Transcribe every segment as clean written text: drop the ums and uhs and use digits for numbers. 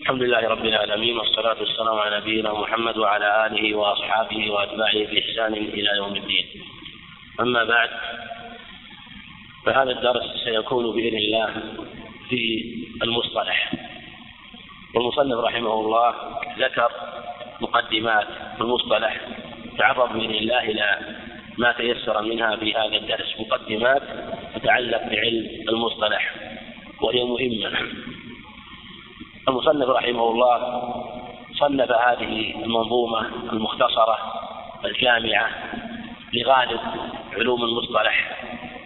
الحمد لله رب العالمين، والصلاة والسلام على نبينا محمد وعلى آله وأصحابه وأتباعه بإحسان إلى يوم الدين. أما بعد، فهذا الدرس سيكون بإذن الله في المصطلح. والمصنف رحمه الله ذكر مقدمات في المصطلح تعرض بإذن الله إلى ما تيسر منها في هذا الدرس، مقدمات تتعلق بعلم المصطلح وهي مهمة. المصنف رحمه الله صنف هذه المنظومة المختصرة الجامعة لغالب علوم المصطلح،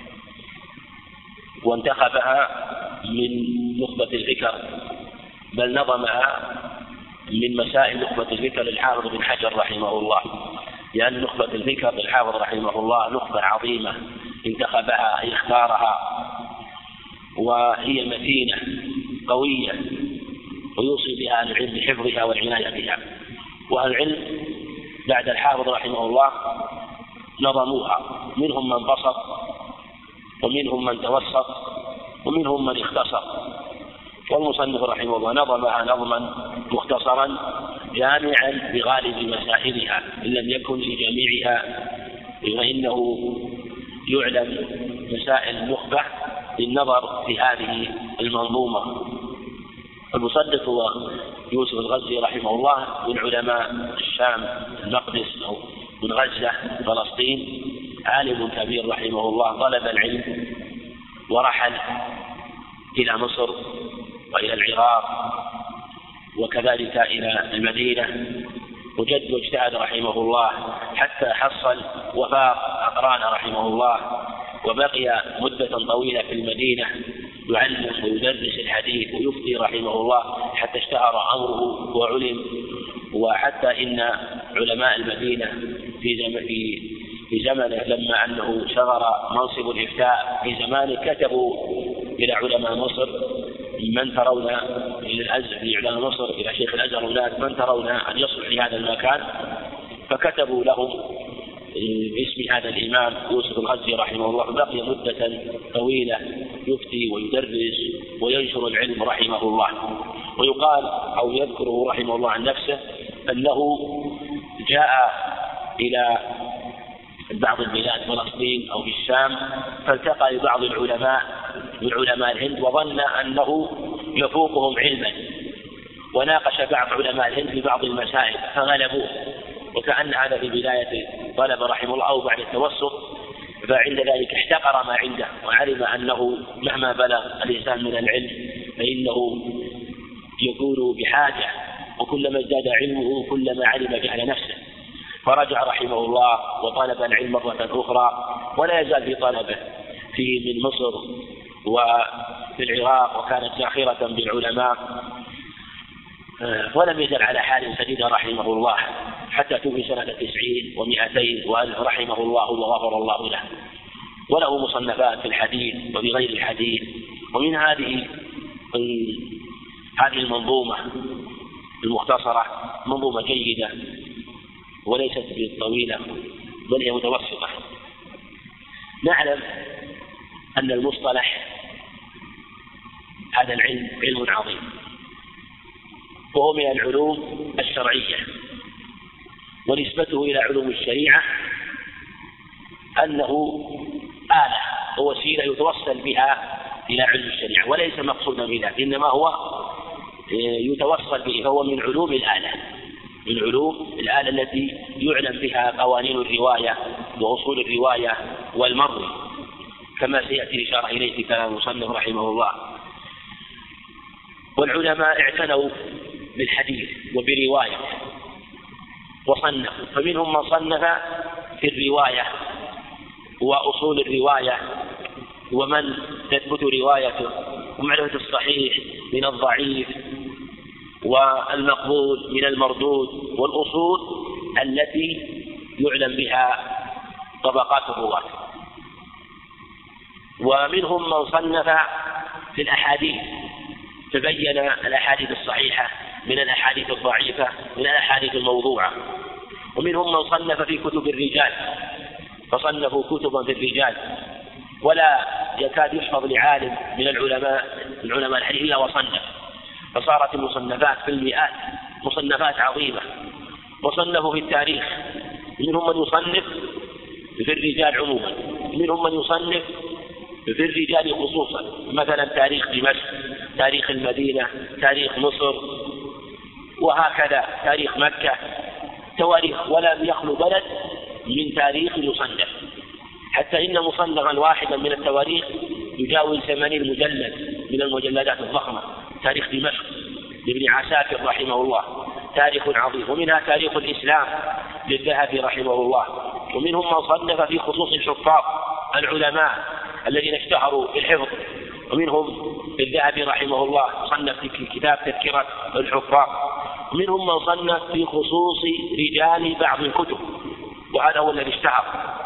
وانتخبها من نخبة الفكر، بل نظمها من مسائل نخبة الفكر للحافظ بن حجر رحمه الله، لأن نخبة الفكر للحافظ رحمه الله نخبة عظيمة انتخبها أي اختارها، وهي متينة قوية ويوصي بها أهل العلم بحفظها والعناية بها. وأهل العلم بعد الحافظ رحمه الله نظموها، منهم من بسط ومنهم من توسط ومنهم من اختصر، والمصنف رحمه الله نظمها نظما مختصرا جامعا بغالب مسائلها إن لم يكن لجميعها، فإنه يعلم مسائل النخبة للنظر في هذه المنظومة. المصنف هو يوسف الغزي رحمه الله من علماء الشام المقدس أو من غزة فلسطين، عالم كبير رحمه الله، طلب العلم ورحل إلى مصر وإلى العراق وكذلك إلى المدينة، وجد واجتهد رحمه الله حتى حصل وفاق أقران رحمه الله، وبقي مدة طويلة في المدينة يعلم ويدرس الحديث ويفتي رحمه الله حتى اشتهر أمره وعلم. وحتى إن علماء المدينة في زمنه لما أنه شغر منصب الإفتاء في زمانه كتبوا إلى علماء مصر من ترون في علماء مصر إلى شيخ الأزهر هناك من ترون أن يصلح لهذا المكان، فكتبوا لهم باسم هذا الإمام يوسف الغزي رحمه الله، بقي مدة طويلة يفتي ويدرس وينشر العلم رحمه الله. ويقال أو يذكره رحمه الله عن نفسه أنه جاء إلى بعض البلاد فلسطين أو في الشام فالتقى ببعض العلماء من علماء الهند وظن أنه يفوقهم علما، وناقش بعض علماء الهند في بعض المسائل فغلبوه، وكأن هذا في بداية طلب رحمه الله أو بعد التوسط، فعند ذلك احتقر ما عنده وعلم أنه مهما بلغ الإنسان من العلم فإنه يكون بحاجة، وكلما ازداد علمه كلما علم جهل نفسه، فرجع رحمه الله وطلب العلم مرة أخرى، ولا يزال في طلبه من مصر وفي العراق، وكانت زاخرة بالعلماء، ولم يزل على حال سديدة رحمه الله حتى توفي سنة 90 و200 وألف رحمه الله وغفر الله له. وله مصنفات في الحديث وفي غير الحديث. ومن هذه المنظومة المختصرة منظومة جيدة وليست بالطويلة بل هي متوسطة. نعلم أن المصطلح هذا العلم علم عظيم، وهو من العلوم الشرعية، ونسبته إلى علوم الشريعة أنه آلة ووسيلة يتوصل بها إلى علم الشريعة، وليس مقصودا بها، إنما هو يتوصل به، فهو من علوم الآلة، من علوم الآلة التي يعلم بها قوانين الرواية وأصول الرواية والمروي، كما سيأتي الإشارة إليه في كلام المصنف رحمه الله. والعلماء اعتنوا بالحديث وبرواية وصنفوا، فمنهم من صنف في الرواية وأصول الرواية ومن تثبت روايته ومعرفة الصحيح من الضعيف والمقبول من المردود، والأصول التي يعلم بها طبقات الرواة. ومنهم من صنف في الأحاديث تبين الأحاديث الصحيحة من الأحاديث الضعيفة من الأحاديث الموضوعة. ومنهم من صنف في كتب الرجال فصنفوا كتبا في الرجال، ولا يكاد يحفظ لعالم من علماء الحديث إلا وصنف، فصارت المصنفات في المئات، مصنفات عظيمة. وصنفوا في التاريخ، منهم من يصنف في الرجال عموما، منهم من يصنف في الرجال خصوصا، مثلا تاريخ دمشق، تاريخ المدينة، تاريخ مصر، وهكذا تاريخ مكة، تواريخ، ولم يخلو بلد من تاريخ يصنف، حتى إن مصنفا واحدا من التواريخ يجاوز 80 مجلد من المجلدات الضخمة. تاريخ دمشق لابن عساكر رحمه الله تاريخ عظيم. ومنها تاريخ الإسلام للذهبي رحمه الله. ومنهم من صنف في خصوص الحفاظ العلماء الذين اشتهروا بالحفظ، ومنهم الذهبي رحمه الله صنف في كتاب تذكرة الحفاظ. ومنهم من صنف في خصوص رجال بعض الكتب، وهذا هو الذي اشتهر.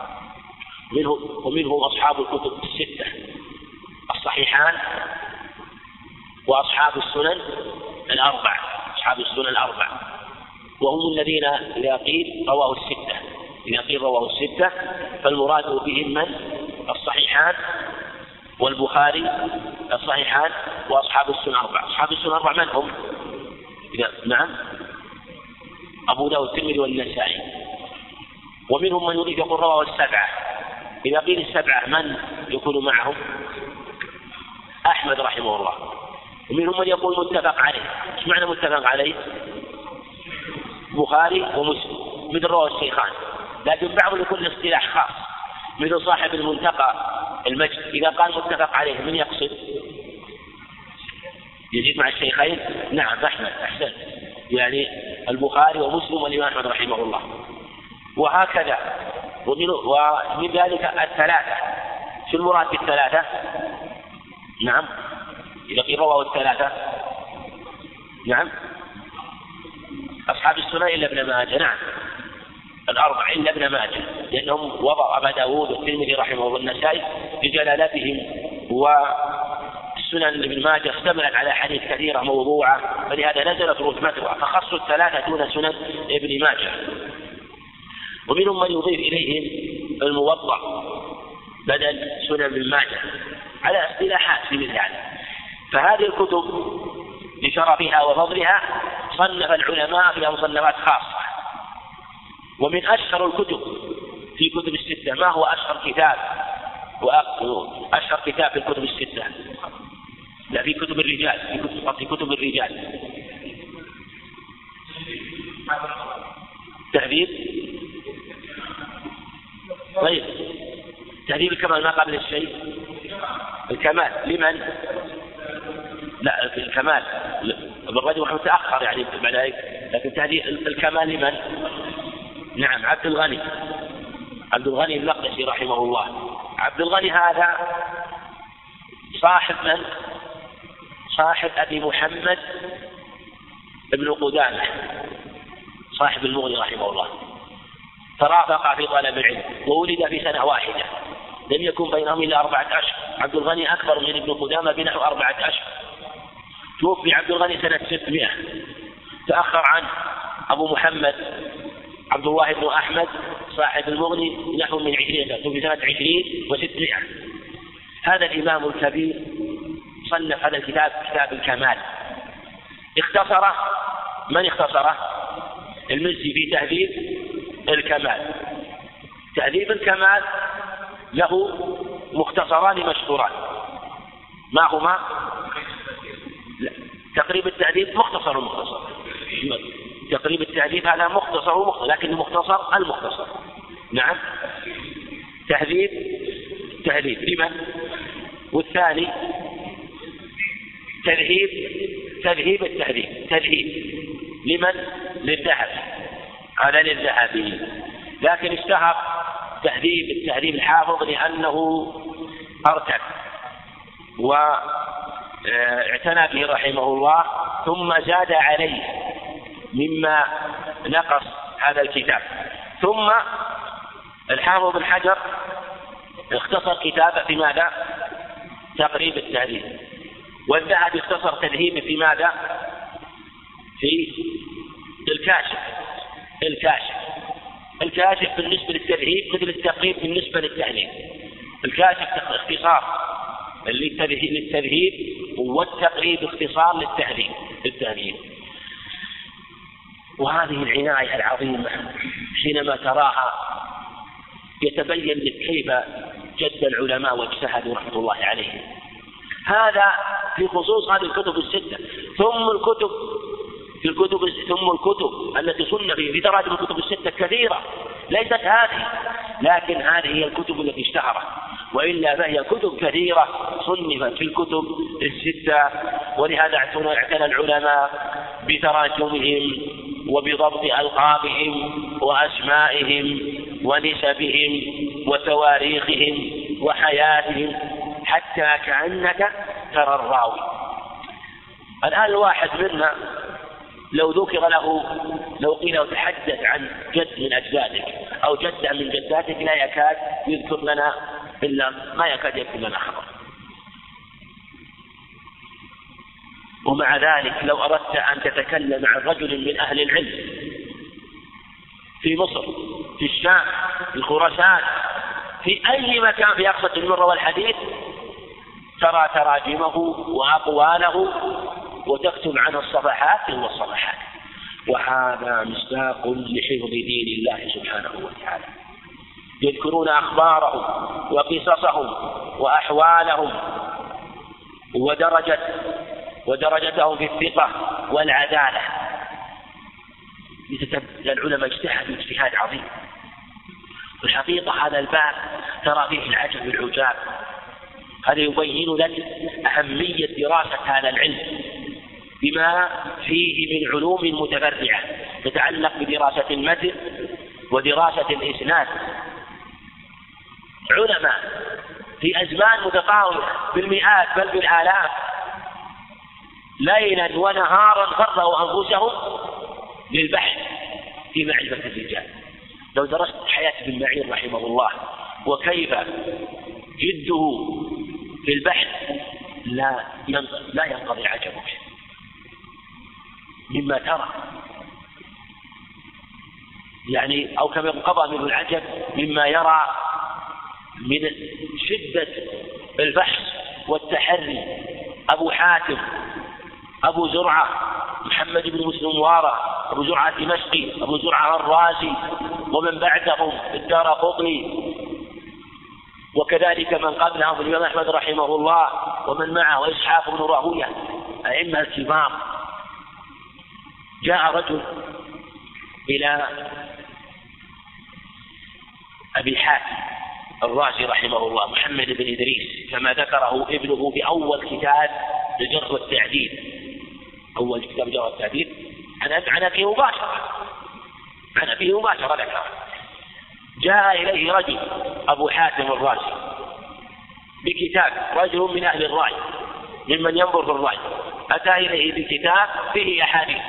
ومنهم أصحاب الكتب الستة، الصحيحان، وأصحاب السنن الأربع، أصحاب السنن الأربع، وهم الذين إذا قيل رواه الستة، إذا قيل رواه الستة فالمراد بهم من؟ الصحيحان والبخاري، الصحيحان وأصحاب السنن الأربع. أصحاب السنن الأربع من هم؟ نعم، أبو داود والترمذي والنسائي. ومنهم من يريد يقول رواه السبعة، إذا قيل السبعة من يكون معهم؟ أحمد رحمه الله. ومنهم من يقول متفق عليه. ايش معنى متفق عليه؟ بخاري ومسلم مثل رواه الشيخان. لكن بعض يكون الاصطلاح خاص، مثل صاحب المنتقى المجد إذا قال متفق عليه من يقصد؟ يجيب مع الشيخين؟ نعم أحمد، أحسن، يعني البخاري ومسلم والإمام أحمد رحمه الله. وهكذا. ومن ذلك الثلاثة. شو المراد بالثلاثة؟ نعم، إذا قيل رواه الثلاثة، نعم، أصحاب السنن إلا ابن ماجه، نعم، الأربع إلا ابن ماجه، لأنهم وضع أبا داود والترمذي رحمه الله والنسائي لجلالتهم، والسنن ابن ماجه اشتملت على حديث كثيرة موضوعة، فلهذا نزلت رتبتها فخصوا الثلاثة دون سنن ابن ماجه. ومنهم من يضيف إليهم الموضع بدل سنن ابن ماجه على اصطلاحات في مثل هذا. فهذه الكتب لشرفها وفضلها صنف العلماء فيها مصنفات خاصة. ومن أشهر الكتب في كتب الستة، ما هو أشهر كتاب؟ أشهر كتاب في الكتب الستة؟ لا، في كتب الرجال، في كتب الرجال تهذيب. طيب، تهذيب الكمال ما قبل الشيء؟ الكمال لمن؟ لا، الكمال الرجل متأخر يعني بعد ذلك، لكن تهذيب الكمال لمن؟ نعم، عبد الغني المقدسي رحمه الله. عبد الغني هذا صاحب من؟ صاحب أبي محمد ابن قدامة صاحب المغني رحمه الله. ترافق في طلب العلم وولد في سنة واحدة، لم يكن بينهم إلا 4 أشهر. عبد الغني أكبر من ابن قدامة بنحو 4 أشهر. توفي عبد الغني سنة 600. تأخر عن أبو محمد عبد الله بن أحمد صاحب المغني نحو من 20 سنة، في سنة 20 و600. هذا الإمام الكبير صنف هذا الكتاب، كتاب الكمال. اختصره من اختصره؟ المزي في تهذيب الكمال. تهذيب الكمال له مختصران مشهوران، ما هما؟ تقريب التهذيب مختصر. تقريب التهذيب هذا مختصر، لكن المختصر نعم. تهذيب لمن؟ والثاني تذهيب التهذيب لمن؟ للذهبي، هذا للذهبي. لكن اشتهر التهذيب الحافظ لأنه أرتب واعتنى به رحمه الله، ثم زاد عليه مما نقص هذا الكتاب. ثم الحافظ بن حجر اختصر كتابه في ماذا؟ تقريب التهذيب. والذهبي اختصر تذهيبه في ماذا؟ في الكاشف بالنسبة للتذهيب مثل التقريب بالنسبة للتهذيب. الكاشف اختصار للتذهيب، والتقريب اختصار للتهذيب. الثانيين. وهذه العناية العظيمة حينما تراها يتبين لك كيف جد العلماء واجتهدوا رحمة الله عليهم. هذا في خصوص هذه الكتب الستة. ثم الكتب التي صنفت في تراجم الكتب الستة كثيرة، ليست هذه، لكن هذه هي الكتب التي اشتهرت، وإلا فهي كتب كثيرة صنفت في الكتب الستة. ولهذا اعتنى العلماء بتراجمهم وبضبط ألقابهم وأسمائهم ونسبهم وتواريخهم وحياتهم، حتى كأنك ترى الراوي. الآن الواحد منا لو ذكر له، لو قيل له تحدث عن جد من أجدادك أو جدة من جداتك، لا يكاد يذكر لنا إلا ما يكاد يذكر لنا خبر. ومع ذلك لو أردت أن تتكلم عن رجل من أهل العلم في مصر، في الشام، في خراسان، في أي مكان في أقصى المر والحديث، ترى تراجمه وأقواله وتكتب عنه الصفحات والصفحات. وهذا مصداق لحفظ دين الله سبحانه وتعالى. يذكرون أخبارهم وقصصهم وأحوالهم ودرجتهم في الثقة والعدالة. العلماء اجتهدوا اجتهاد عظيم. والحقيقة هذا الباب ترى فيه العجب العجاب. هذا يبين لك أهمية دراسة هذا العلم بما فيه من علوم متفرعة تتعلق بدراسة المتن ودراسة الإسناد. علماء في أزمان متفاوتة بالمئات بل بالآلاف ليلا ونهارا فرغوا أنفسهم للبحث في معرفة الرجال. لو درست حياة ابن معين رحمه الله وكيف جده في البحث لا ينقضي عجبك مما ترى، يعني أو كما انقضى منه العجب مما يرى من شدة البحث والتحري. أبو حاتم، أبو زرعة محمد بن مسلم وارى، أبو زرعة الدمشقي، أبو زرعة الرازي، ومن بعدهم الدارقطني، وكذلك من قبلهم الإمام أحمد رحمه الله ومن معه وإسحاق بن راهويه، أئمة الكبار. جاء رجل إلى أبي حاتم الرازي رحمه الله محمد بن إدريس كما ذكره ابنه في أول كتاب الجرح والتعديل، أول كتاب الجرح والتعديل عن أبيه مباشرة ذكره. جاء إليه رجل أبو حاتم الرازي بكتاب، رجل من أهل الرأي ممن ينظر في الرأي، أتى إليه بكتاب فيه أحاديث،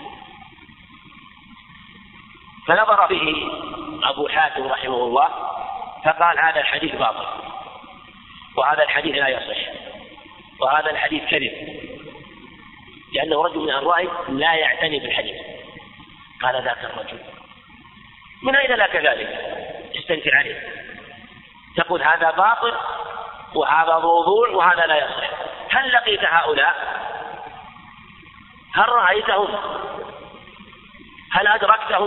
فنظر فيه أبو حاتم رحمه الله فقال هذا الحديث باطل، وهذا الحديث لا يصح، وهذا الحديث كذب، لأنه رجل من الرأي لا يعتني بالحديث. قال ذاك الرجل من أين لك ذلك؟ استنكر عليه، تقول هذا باطل وهذا موضوع وهذا لا يصح. هل لقيت هؤلاء؟ هل رأيتهم؟ هل أدركتهم؟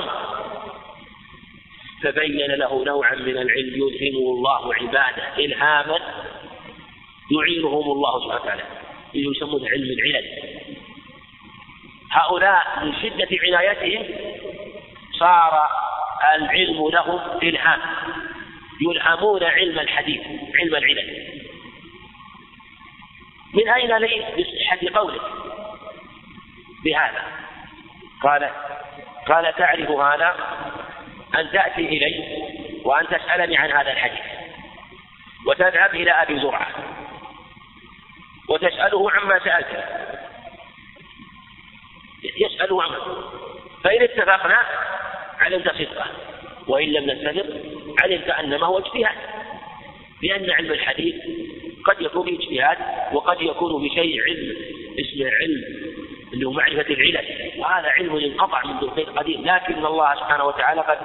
فبين له نوعا من العلم يلهمه الله عباده إلهاما يعينهم الله سبحانه وتعالى، يسمونه علم العلل. هؤلاء من شدة عنايتهم صار العلم لهم إلهام، يلهمون علم الحديث، علم العلل. من أين لي بصحة قولك بهذا؟ قال تعرف هذا أن تأتي إلي وأن تسألني عن هذا الحديث، وتذهب إلى أبي زرعة وتسأله عما سألته، يسأله عنه، فإن اتفقنا علمت صدقه، وإن لم نتفق علمت أن ما هو اجتهاد، لأن علم الحديث قد يكون باجتهاد وقد يكون بشيء علم اسمه علم اللي هو معرفة العلل، وهذا علم ينقطع منذ الخير قديم. لكن الله سبحانه وتعالى قد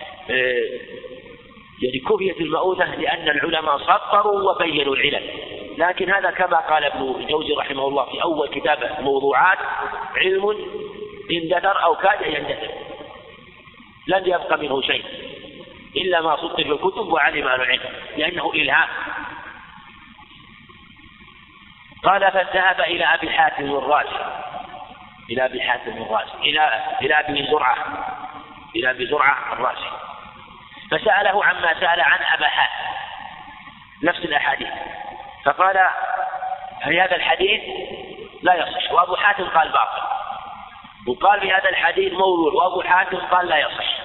يعني كفيت المؤونة لأن العلماء سطروا وبينوا العلل، لكن هذا كما قال ابن الجوزي رحمه الله في أول كتابه موضوعات: علم اندثر أو كاد يندثر، لم يبق منه شيء إلا ما سطر في الكتب وعلم أهل العلم، لأنه إلهام. قال: فذهب إلى أبي حاتم الرازي، إلى أبي زرعة الرازي، فسأله عما سأل عن أبا حاتم نفس الأحاديث، فقال: هذا الحديث لا يصح، وأبو حاتم قال باطل، وقال في هذا الحديث موضوع، وأبو حاتم قال لا يصح.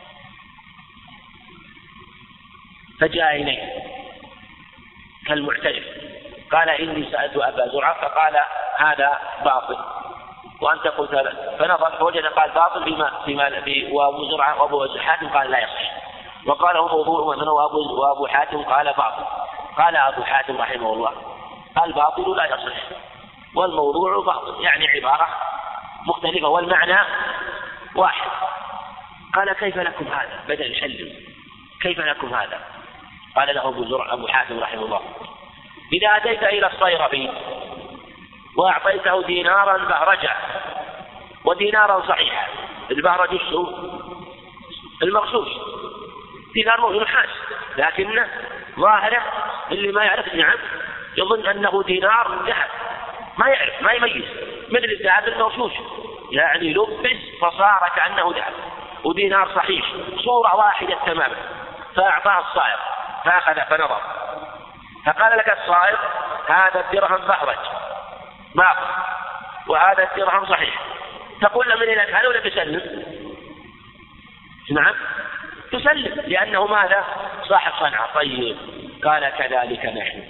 فجاء إليه كالمعترف، قال: إني سألت أبا زرعة فقال هذا باطل وأنت قلت لا. فنظر فوجد قال باطل وأبو زرعة وأبو حاتم قال لا يصح، وقال هو موضوع وأبو حاتم قال باطل. قال أبو حاتم رحمه الله: الباطل لا يصح والموضوع باطل، يعني عبارة مختلفة والمعنى واحد. قال: كيف لكم هذا؟ بدأ يسلم: كيف لكم هذا؟ قال له أبو حاتم رحمه الله: إذا أتيت إلى الصيرفي وأعطيته دينارا بهرجة ودينارا صحيحا، البهرج المغشوش، دينار نحاس لكنه ظاهره اللي ما يعرف نعم يظن أنه دينار ذهب، ما يعرف ما يميز، مثل الذهب المغشوش يعني لبس فصار كأنه ذهب، ودينار صحيح صورة واحدة تماما. فأعطاه الصائغ فأخذ فنظر، فقال لك الصائغ: هذا الدرهم بهرج باطل وهذا الدرهم صحيح، تقول له من إلى هذا ولا تسلم؟ نعم تسلم، لأنه ماذا؟ صاحب صنعة. طيب، قال: كذلك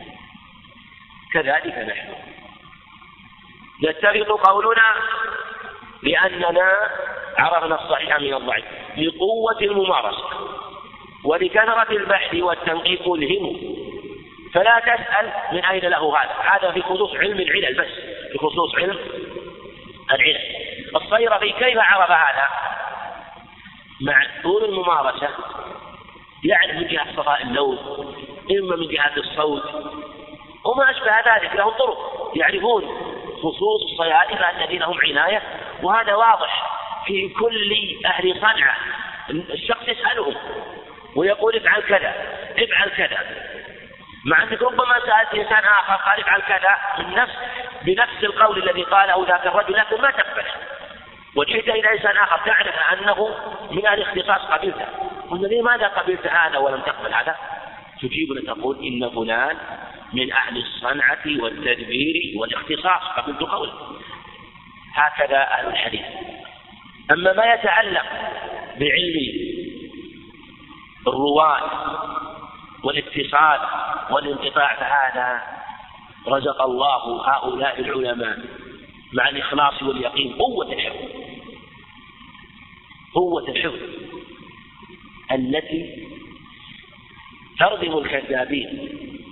نحن يتفق قولنا لأننا عرفنا الصحيح من الضعيف لقوة الممارسة ولكثرة البحث والتنقيق الهم، فلا تسأل من أين له هذا في خصوص علم العلل، بس في خصوص علم العلل. الصيرفي كيف عرف هذا؟ مع طول الممارسة، يعرف من جهة صفاء اللون، إما من جهة الصوت وما أشبه ذلك، لهم طرق يعرفون خصوص الصيادلة الذين هم عناية، وهذا واضح في كل أهل صنعة. الشخص يسألهم ويقول: افعل كذا، مع أنك ربما سألت إنسان آخر قال: افعل كذا بنفس القول الذي قاله ذاك الرجل، لكن ما تقبله، وجئت إلى إنسان آخر تعرف أنه من أهل الاختصاص قبلته، قلنا: لماذا قبلت هذا ولم تقبل هذا؟ تجيبنا تقول: إن فلان من أهل الصنعة والتدبير والاختصاص، قبلت قوله. هكذا أهل الحديث. أما ما يتعلق بعلم الرواة والاتصال والانقطاع، فهذا رزق الله هؤلاء العلماء مع الإخلاص واليقين قوة الحفظ التي تردم الكذابين،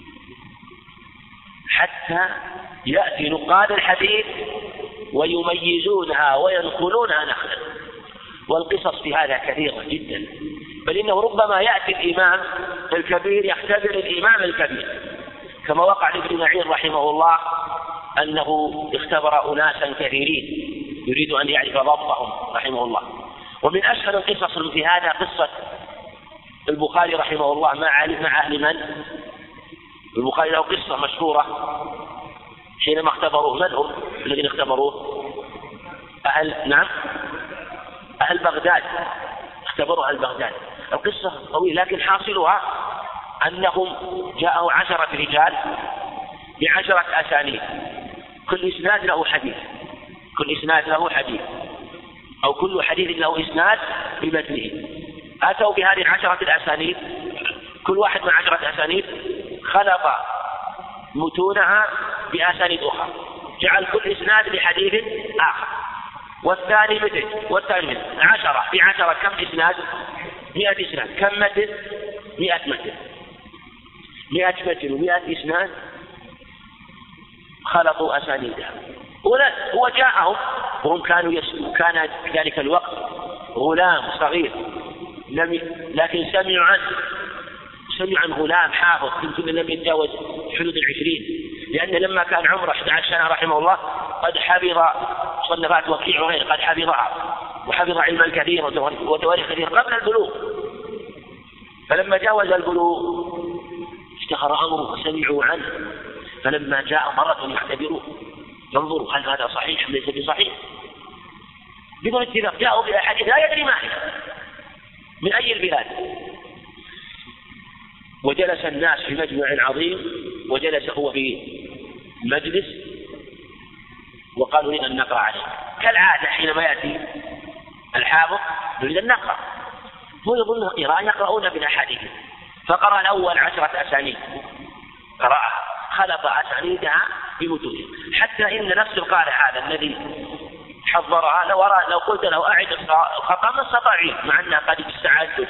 حتى يأتي نقاد الحديث ويميزونها وينقلونها نقلا. والقصص في هذا كثيرة جدا، بل إنه ربما يأتي الإمام الكبير يختبر الإمام الكبير، كما وقع لابن معين رحمه الله أنه اختبر أناسا كثيرين يريد أن يعرف ضبطهم رحمه الله. ومن أشهر القصص في هذا قصة البخاري رحمه الله مع أهل من؟ البخاري له قصة مشهورة حينما اختبروه. من هم الذين اختبروه؟ أهل بغداد، اختبروا أهل بغداد. القصة طويلة، لكن حاصلها أنهم جاءوا 10 رجال ب10 أسانيد، كل إسناد له حديث، أو كل حديث له إسناد بمتنه. أتوا بهذه 10 الأسانيد، كل واحد من 10 أسانيد خلط متونها بأسانيد أخرى، جعل كل إسناد بحديث آخر، والثاني مثل 10 في 10 كم إسناد؟ 100 إسناد. كم متن؟ 100 متن. 100 متن و100 إسناد خلطوا أسانيدها. هو جاءهم وهم كان في ذلك الوقت غلام صغير، لكن سمعوا عن غلام حافظ يمكن لم يتجاوز حدود 20، لأنه لما كان عمره 11 سنة رحمه الله قد حفظ مصنفات وكيع وغيره، قد حفظها وحفظ علما كثيرا وتواريخ كثير قبل البلوغ. فلما جاوز البلوغ اشتهر أمره وسمعوا عنه، فلما جاء مرة يعتبروه ينظروا هل هذا صحيح أم ليس بصحيح، بدون اتفاق جاءوا بأحاديث لا يدري ما هي من أي البلاد. وجلس الناس في مجمع عظيم، وجلس هو في مجلس وقالوا لنا أن نقرأ عليه كالعادة حينما يأتي الحافظ نريد أن نقرأ، هو يظن يقرؤون بالأحاديث. فقرأ الأول 10 أسانيد قرأها خلط أسانيدها بمتونها، حتى إن نفس القارئ هذا الذي حضرها لو قلت له أعد الخطأ ما استطاع، مع أنها قد استعدت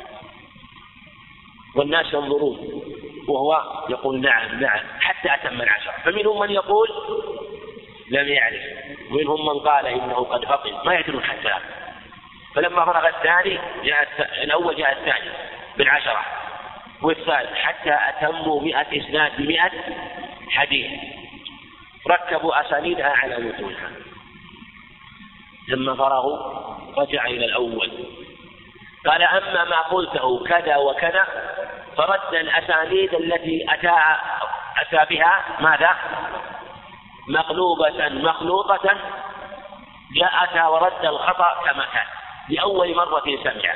والناس ينظرون وهو يقول نعم نعم حتى أتم 10. فمنهم من يقول لم يعرف، ومنهم من قال إنه قد فطن، ما يدرون حتى. فلما فرغ الثاني الأول جاء الثاني ب10 والثالث حتى أتموا 100 إسناد ب100 حديث، ركبوا أسانيدها على متونها. لما فرغوا رجع إلى الأول قال أما ما قلته كذا وكذا، فرد الأسانيد التي أتى بها ماذا مقلوبة مخلوطة، جاءتها ورد الخطأ كما كان لأول مرة سمعه.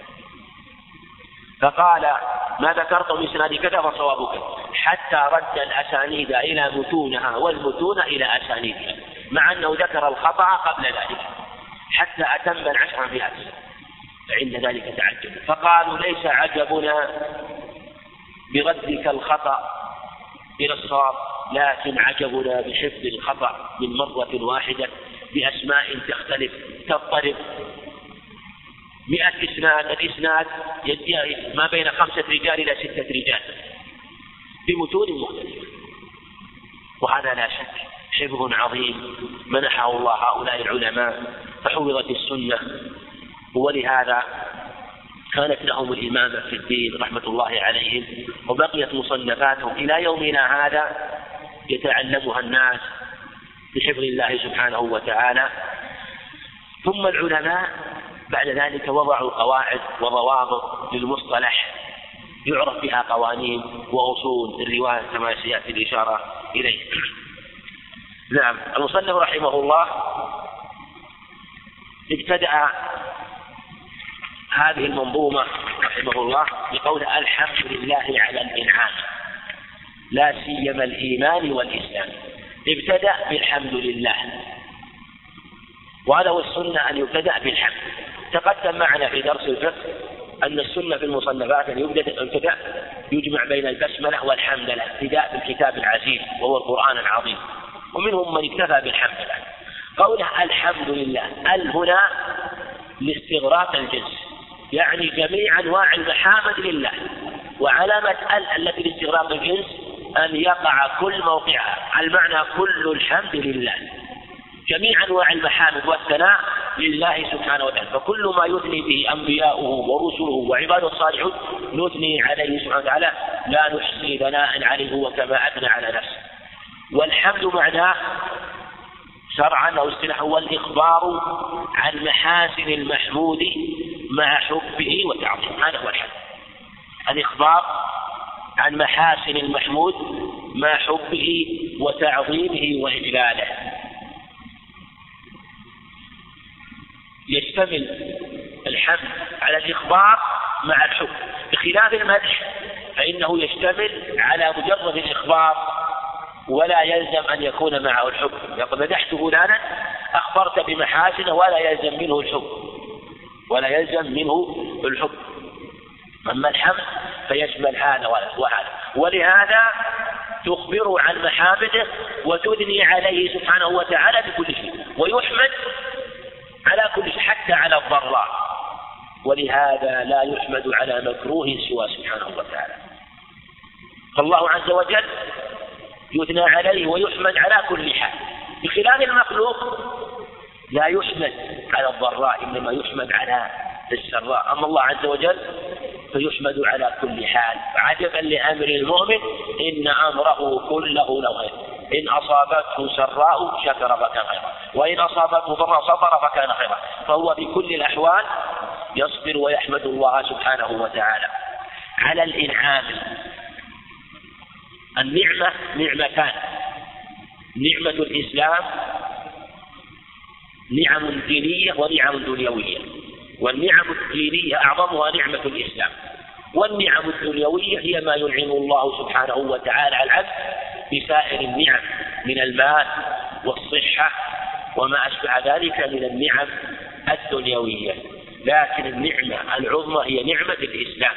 فقال ما ذكرت من إسناد كذا فصوابك، حتى رد الأسانيد إلى متونها والمتون إلى أسانيدها، مع أنه ذكر الخطأ قبل ذلك حتى أتم 10 في أسر. فعند ذلك تعجب، فقالوا ليس عجبنا بردك الخطأ إلى الصواب، لكن عجبنا بحفظ الخطأ من مرة واحدة بأسماء تختلف تضطرب. 100 إسناد، الإسناد ما بين 5 رجال إلى 6 رجال بمتون مختلفة، وهذا لا شك حفظ عظيم منحه الله هؤلاء العلماء، فحفظت السنة، ولهذا كانت لهم الإمامة في الدين رحمة الله عليهم، وبقيت مصنفاتهم إلى يومنا هذا يتعلمها الناس بحفظ الله سبحانه وتعالى. ثم العلماء بعد ذلك وضعوا قواعد وضوابط للمصطلح يعرف بها قوانين وأصول الرواية كما سيأتي الإشارة إليه. نعم، المصنف رحمه الله ابتدأ هذه المنظومة رحمه الله بقول الحمد لله على الإنعام لا سيما الإيمان والإسلام. ابتدأ بالحمد لله، وهذا هو السنة أن يبتدأ بالحمد. تقدم معنا في درس الفقه أن السنة في المصنفات أن يبتدأ يجمع بين البسملة والحمدلة ابتداء بالكتاب العزيز وهو القرآن العظيم، ومنهم من اكتفى بالحمدلة. قوله الحمد لله هنا لاستغراق الجنس، يعني جميع أنواع المحامد لله، وعلامة التي لاستغراق الجنس أن يقع كل موقعها، المعنى كل الحمد لله، جميع أنواع المحامد والثناء لله سبحانه وتعالى، فكل ما يثني به أنبياؤه ورسله وعباده الصالحون نثني عليه سبحانه وتعالى لا نحصي ثناء عليه وكما أثنى على نفسه. والحمد معناه شرعا أو اصطلاحا هو الإخبار عن محاسن المحمود مع حبه وتعظيمه، هذا هو الحمد، الإخبار عن محاسن المحمود مع حبه وتعظيمه وإجلاله. يشتمل الحمد على الإخبار مع الحب، بخلاف المدح فإنه يشتمل على مجرد الإخبار ولا يلزم أن يكون معه الحب. يقول مدحت فلانا أخبرت بمحاسنه ولا يلزم منه الحب، أما الحمد فيشمل هذا وهذا، ولهذا تخبر عن محامده وتثني عليه سبحانه وتعالى بكل شيء، ويحمد على كل شيء حتى على الضراء، ولهذا لا يحمد على مكروه سوى سبحانه وتعالى. فالله عز وجل يثنى عليه ويحمد على كل حال، بخلاف المخلوق لا يحمد على الضراء إنما يحمد على السراء. أما الله عز وجل فيحمد على كل حال. عجبا لأمر المؤمن إن أمره كله له خير، إن أصابته سراء شكر فكان خيرا، وإن أصابته ضراء صبر فكان خيرا. فهو في كل الأحوال يصبر ويحمد الله سبحانه وتعالى على الإنعام. النعمة نعمتان: نعمة الإسلام نعم دينية ونعم دنيوية، والنعم الدينية أعظمها نعمة الإسلام، والنعم الدنيوية هي ما ينعم الله سبحانه وتعالى على العبد بسائر النعم من المال والصحة وما أشبه ذلك من النعم الدنيوية. لكن النعمة العظمى هي نعمة الإسلام،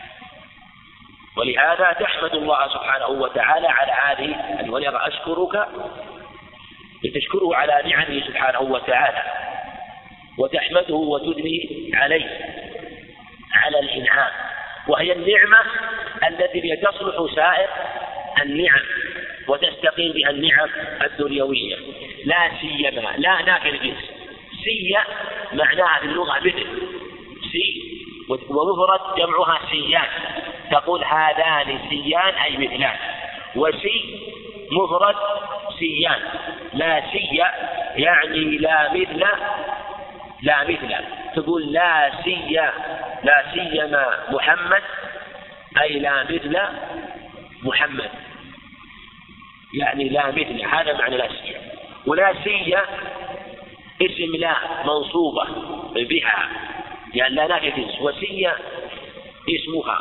ولهذا تحمد الله سبحانه وتعالى على هذه. ولهذا أشكرك لتشكره على نعمه سبحانه وتعالى، وتحمده وتثني عليه على الإنعام، وهي النعمة التي تصلح سائر النعم وتستقيم بها النعم الدنيوية. لا سيما، لا نافي الجنس، سي معناها في اللغة مثل، سي ومفرد جمعها سيان، تقول هذان سيان أي مثلان، وسي مفرد سيان. لا سي يعني لا مثل، لا مثل، تقول لا سيما محمد أي لا مثل محمد، يعني لا مثل، هذا معنى لا سي. ولا سي اسم لا منصوبة بها يعني لا نافي جنس، وسي اسمها.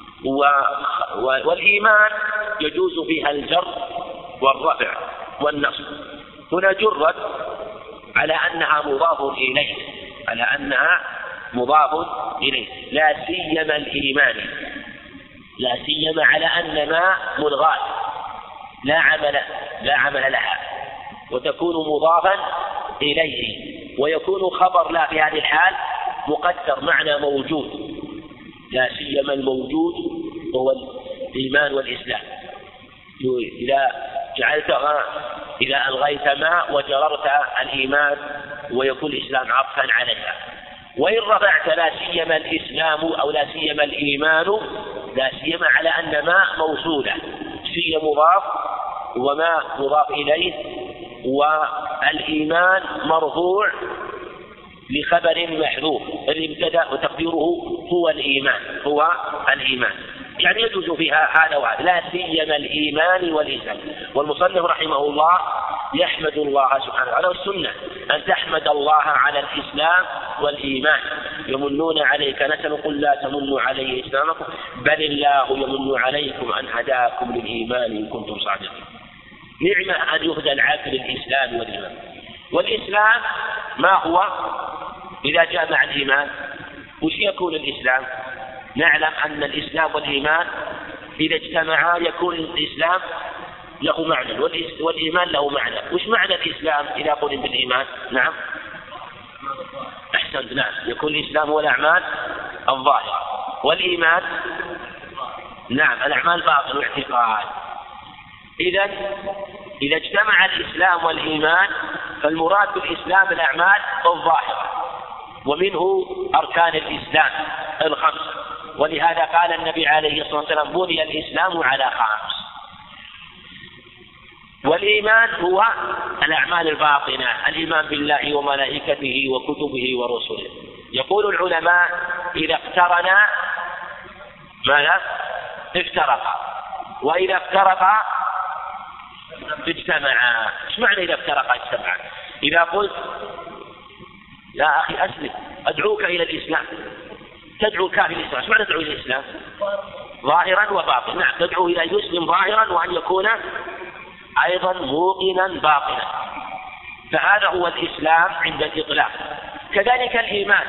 والإيمان يجوز فيها الجر والرفع والنصب. هنا جرت على أنها مضاف إليه، على أنها مضاف إليه، لا سيما الإيمان، لا سيما على أن ما ملغاة لا عمل لها، وتكون مضافا إليه، ويكون خبر لا في هذه الحال مقدر معنى موجود، لا سيما الموجود هو الإيمان والإسلام. إذا ألغيت ما وجررت الإيمان ويكون الإسلام عطفا عليها. وإن رفعت لا سيما الإسلام أو لا سيما الإيمان، لا سيما على أن ما موصولة، سي مضاف وما مضاف إليه، والإيمان مرفوع لخبر محذوف الابتداء وتقديره هو الإيمان، يعني يجوز فيها هذا وهذا، لا سيما الإيمان والإسلام. والمصنف رحمه الله يحمد الله سبحانه وتعالى، والسنة أن تحمد الله على الإسلام والإيمان. يمنون عليك نسأل قل لا تمنوا علي إسلامكم بل الله يمن عليكم أن هداكم للإيمان إن كنتم صادقين. نعمة أن يهدى العبد للإسلام والإيمان. والإسلام ما هو؟ إذا جاء مع الإيمان وش يكون الإسلام؟ نعلم أن الإسلام والإيمان إذا اجتمعا يكون الإسلام له معنى والإيمان له معنى. وش معنى الإسلام إذا قلنا بالإيمان؟ نعم أحسنت، نعم، يكون الإسلام هو الأعمال الظاهرة، والإيمان نعم الأعمال الباطنة والاعتقاد. إذا اجتمع الإسلام والإيمان فالمراد بالإسلام الأعمال الظاهرة، ومنه أركان الإسلام الخمسة. ولهذا قال النبي عليه الصلاة والسلام بني الإسلام على 5. والإيمان هو الأعمال الباطنة، الإيمان بالله وملائكته وكتبه ورسله. يقول العلماء إذا اقترنا ماذا؟ افترقا، وإذا افترقا اجتمعا. ايش معنى إذا افترقا اجتمعا؟ إذا قلت يا أخي أسلم أدعوك إلى الإسلام، تدعو الكافر إلى الإسلام، ايش معنى تدعو إلى الإسلام؟ ظاهرا وباطنا. نعم، تدعو إلى أن يسلم ظاهرا وأن يكون أيضا موقنا باطنا، فهذا هو الإسلام عند الإطلاق. كذلك الإيمان،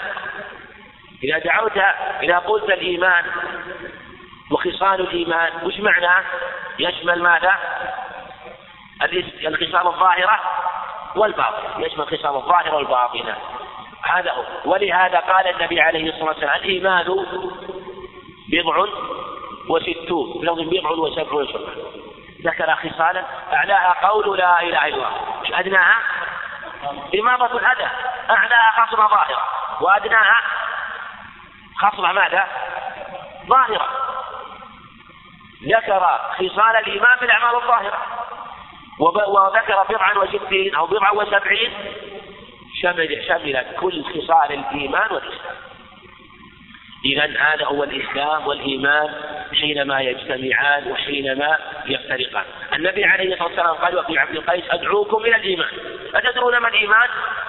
إذا قلت الإيمان وخصال الإيمان وش معناه؟ يشمل ماذا؟ الخصال الظاهرة والباطنة، يشمل خصال الظاهرة والباطنة، هذا هو. ولهذا قال النبي عليه الصلاة والسلام الإيمان 60 بضع 70 ذكر خصالا أعلاها قول لا إله إلا الله، أدناها إماطة الأذى، أعلاها خصلة ظاهرة، وأدناها خصلة ماذا؟ ظاهرة، ذكر خصال الإيمان بالأعمال الظاهرة، وذكر 67 أو 74 شملت كل خصال الإيمان والإسلام. إذن هذا هو الإسلام والإيمان حينما يجتمعان وحينما يفترقان. النبي عليه الصلاة والسلام قال وفي عبد القيس أدعوكم إلى الإيمان، أتدرون ما الإيمان؟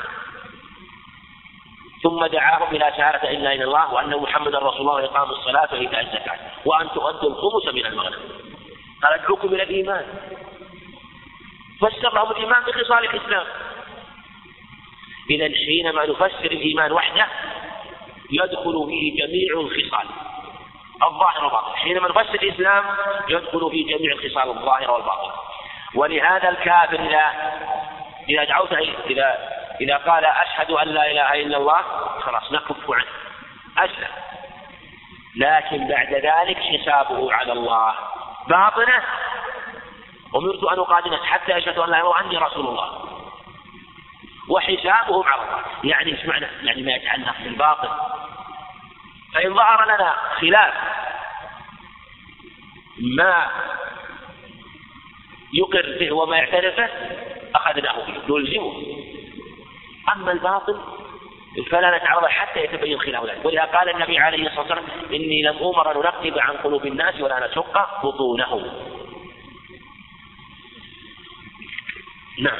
ثم دعاهم إلى شهادة إلا إله إلا الله وأن محمدا رسول الله وإقام الصلاة وإيتاء الزكاة وأن تؤدوا الخمس من المغنم. قال أدعوكم إلى الإيمان، فسر لهم الإيمان بخصال الإسلام. إذن حينما نفسر الإيمان وحده يدخل فيه جميع الخصال الظاهر والباطن، حينما نفسر الإسلام يدخل فيه جميع الخصال الظاهر والباطن. ولهذا الكافر إذا دعوته إذا قال أشهد أن لا إله إلا الله خلاص نكف عنه أسلم، لكن بعد ذلك حسابه على الله باطنه أمرت أن أقاتل حتى أشهد أن لا إله إلا الله وأني رسول الله، وحسابهم على الله. يعني ايش معنى؟ يعني ما يتعلق بالباطن. فإن ظهر لنا خلاف ما يقر به وما يعترف به أخذناه به نلزمه، أما الباطل فلا نتعرض حتى يتبين خلاف ذلك. ولهذا قال النبي عليه الصلاة والسلام إني لم أمر أن أنقب عن قلوب الناس ولا نشق بطونهم. نعم.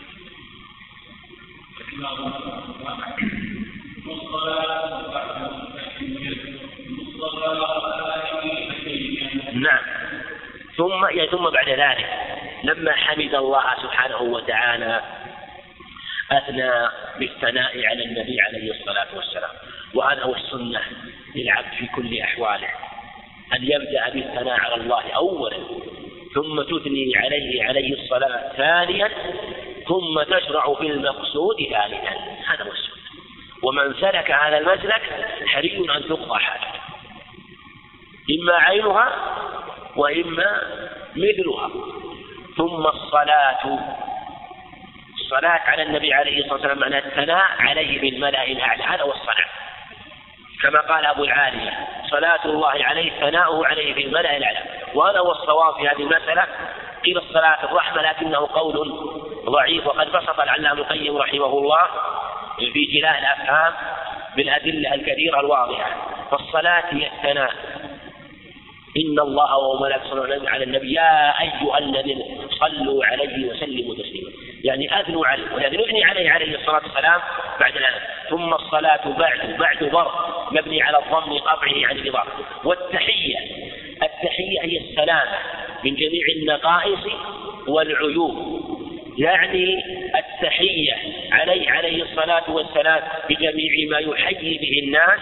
نعم. ثم بعد ذلك لما حمد الله سبحانه وتعالى أثنى بالثناء على النبي عليه الصلاة والسلام، وهذا هو السنة للعبد في كل أحواله، أن يبدأ بالثناء على الله أولا ثم تثني عليه الصلاة ثانيا ثم تشرع في المقصود ثالثا. هذا هو السنة. ومن سلك هذا المسلك حري أن تقضى حاجته، إما عينها وإما مثلها. ثم الصلاة على النبي عليه الصلاة والسلام معنى الثناء عليه بالملأ الأعلى، هذا هو الصلاة. كما قال أبو العالية صلاة الله عليه ثناؤه عليه بالملأ الأعلى، وهذا هو الصواب في هذه المسألة. قيل الصلاة الرحمة لكنه قول ضعيف، وقد بسط العلامة القيم رحمه الله في جلاء الأفهام بالأدلة الكثيرة الواضحة. فالصلاة هي الثناء، إن الله وملائكته يصلون على النبي يا أيها الذين صلوا عليه وسلموا تسليما، يعني أثنوا عليه، ولهذا نثني عليه الصلاة والسلام بعد الأذان. ثم الصلاة بعد ضرب مبني على الضم قطعه عن الإضافة. والتحية هي السلامة من جميع النقائص والعيوب، يعني التحية عليه الصلاة والسلام بجميع ما يحيي به الناس.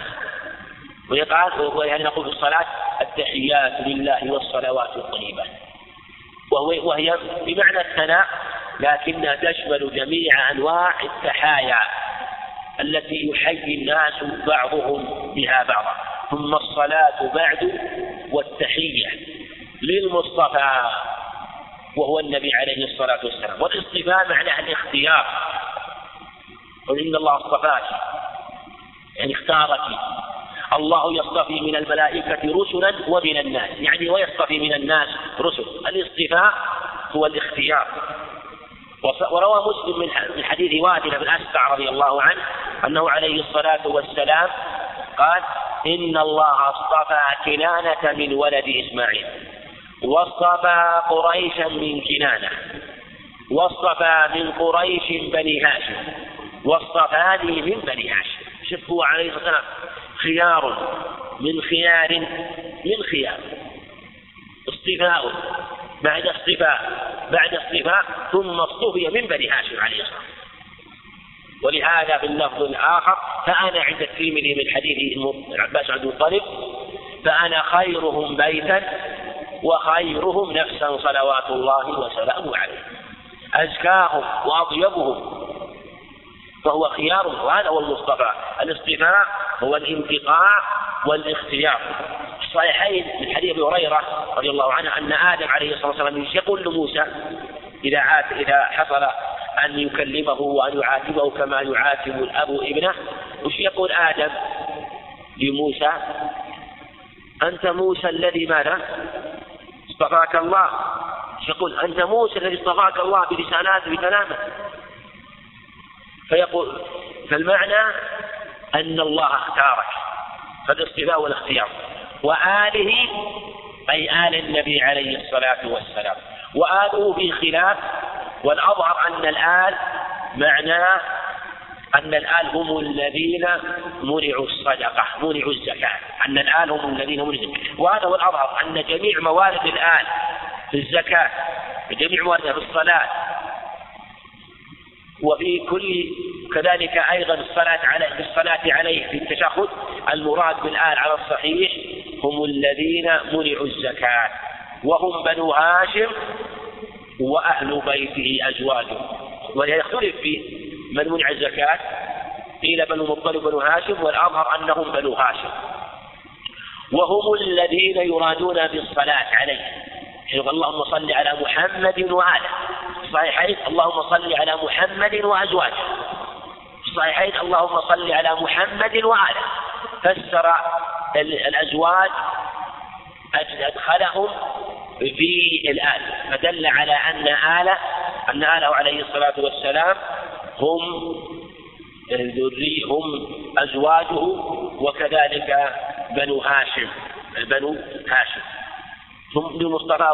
ويعني نقول في الصلاة التحيات لله والصلوات الطيبات، وهي بمعنى الثناء لكنها تشمل جميع أنواع التحايا التي يحيي الناس بعضهم بها بعضا. ثم الصلاة بعد والتحية للمصطفى وهو النبي عليه الصلاة والسلام. والاصطفاء معناه الاختيار، قل إن الله اصطفاك يعني اختارك. الله يصطفي من الملائكة رسلا ومن الناس، يعني ويصطفي من الناس رسل. الاصطفاء هو الاختيار. وروى مسلم من حديث وادل بن أسقع رضي الله عنه أنه عليه الصلاة والسلام قال إن الله اصطفى كنانة من ولد إسماعيل، واصطفى قريشا من كنانة، واصطفى من قريش بني هاشم، واصطفاني من بني هاشم. شوف هو عليه الصلاة والسلام خيار من خيار، اصطفاء بعد اصطفاء ثم اصطفي من بني هاشم عليه الصلاة والسلام. ولهذا في اللفظ الآخر فأنا عند الترمذي من حديث العباس بن المطلب فأنا خيرهم بيتا وخيرهم نفسا صلوات الله وسلامه عليه، أزكاهم وأطيبهم، فهو خيار. وهذا هو المصطفى. الاصطفاء هو الانتقاء والاختيار. الصحيحين من حديث أبي هريرة رضي الله عنه أن آدم عليه الصلاة والسلام يقول لموسى إذا حصل أن يكلمه وأن يعاتبه كما يعاتب الأب ابنه، وش يقول آدم لموسى؟ أنت موسى الذي ماذا؟ اصطفاك الله. يقول أنت موسى الذي اصطفاك الله بلساناته بكلامه. فيقول فالمعنى أن الله اختارك، فالاصطفاء والاختيار. وآله أي آل النبي عليه الصلاة والسلام، وآله في خلاف، والأظهر أن الآل معناه أن الآل هم الذين منعوا الصدقة منعوا الزكاة، أن الآل هم الذين منعوا الزكاة. وهذا هو الأظهر، أن جميع موارد الآل في الزكاة وجميع مواردها في الصلاة وفي كل كذلك أيضا الصلاة عليه في التشهد، المراد بالآل على الصحيح هم الذين منعوا الزكاة، وهم بنو هاشم وأهل بيته أزواجه. ويختلف في من منع الزكاة، قيل بنو مطلب بنو هاشم، والأظهر أنهم بنو هاشم، وهم الذين يرادون بالصلاة عليه. اللهم صل على محمد وآله، الصحيحين اللهم صل على محمد وأزواجه، الصحيحين اللهم صل على محمد وآله. فسر الأزواج أدخلهم في الآل، فدل على أن آله عليه الصلاة والسلام هم أزواجه، وكذلك بنو هاشم ثم المصطفى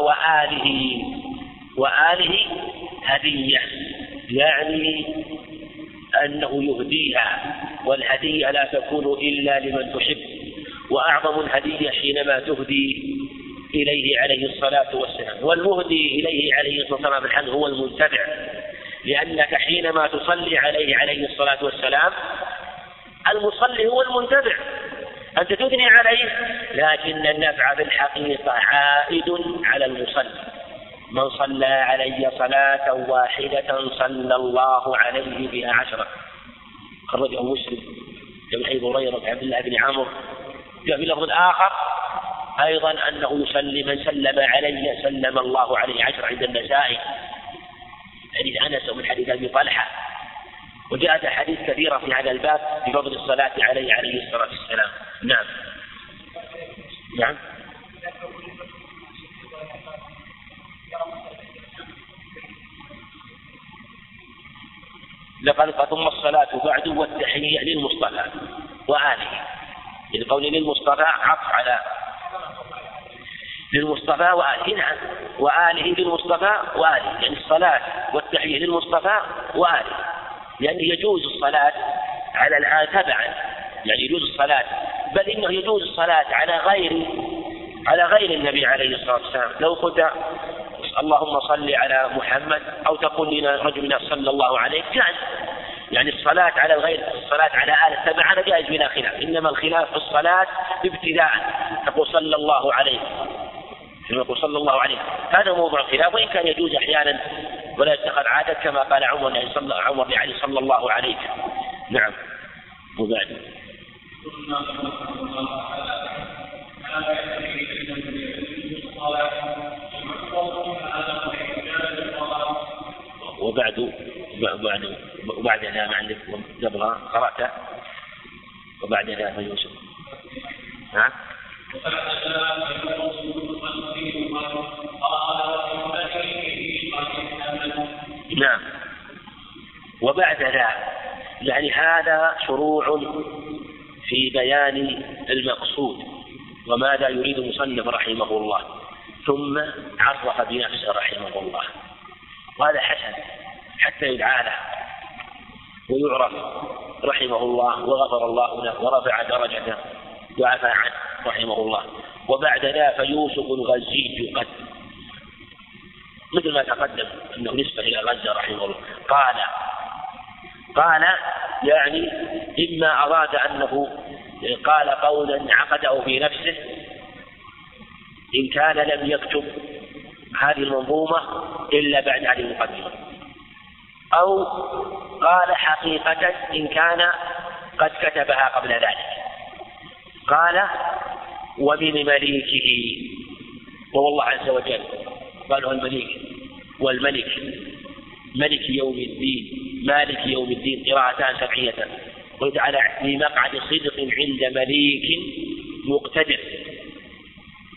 وآله هدية، يعني أنه يهديها، والهدية لا تكون إلا لمن تحب، وأعظم الهدية حينما تهدي إليه عليه الصلاة والسلام. والمهدي إليه عليه الصلاة والسلام هو المنتبع، لأنك حينما تصلي عليه الصلاة والسلام المصلي هو المنتبع، أنت تثني عليه، لكن النفع في الحقيقة عائد على المصلي. من صلى علي صلاة واحدة صلى الله عليه بها 10. خرجه مسلم من حديث هريرة عبد الله بن عمرو. جاء في لفظ آخر أيضا أنه يسلم من سلم علي سلم الله عليه 10 عند النسائي، حديث أنس ومن حديث أبي طلحة. وجاءت أحاديث كثيرة في هذا الباب بفضل الصلاة عليه الصلاة والسلام. نعم. لقد ثم الصلاة بعد والتحية للمصطفى وآله. القول للمصطفى عطف على للمصطفى وآله. نعم، وآله للمصطفى وآله، يعني الصلاة والتحية للمصطفى وآله، لأنه يجوز الصلاة على الآل تبعا، يعني يجوز الصلاة، بل إنه يجوز الصلاة على غير النبي عليه الصلاة والسلام. لو قلت اللهم صل على محمد أو تقول لنا رجل صلى الله عليه جائز، يعني الصلاة على الغير، الصلاة على آل تبع هذا جائز بلا خلاف، إنما الخلاف في الصلاة ابتداء، تقول صلى الله عليه، يقول صلى الله عليه، هذا موضوع خلاف، وإن كان يجوز أحيانا ولا يتخذ عادة كما قال عمر لعلي صلى الله عليه. نعم. وبعد وبعدها ما عندك قبلها قرأت وبعدها فيوسف. ها؟ نعم. وبعد ذا يعني هذا شروع في بيان المقصود وماذا يريد المصنف رحمه الله، ثم عرف بنفسه رحمه الله، وهذا حسن حتى يدعى له ويعرف رحمه الله، وغفر الله له ورفع درجته وعفى عنه رحمه الله. وبعد ذا فيوسف الغزي قد، مثل ما تقدم أنه نسبة إلى غزة رحمه الله. قال يعني إما أراد أنه قال قولا عقده في نفسه إن كان لم يكتب هذه المنظومة إلا بعد هذه المقدمة، أو قال حقيقة إن كان قد كتبها قبل ذلك. قال ومن مليكه، والله عز وجل قاله المليك والملك، ملك يوم الدين، مالك يوم الدين، قراءتان سبعية. وتعالى في مقعد صدق عند مليك مقتدر،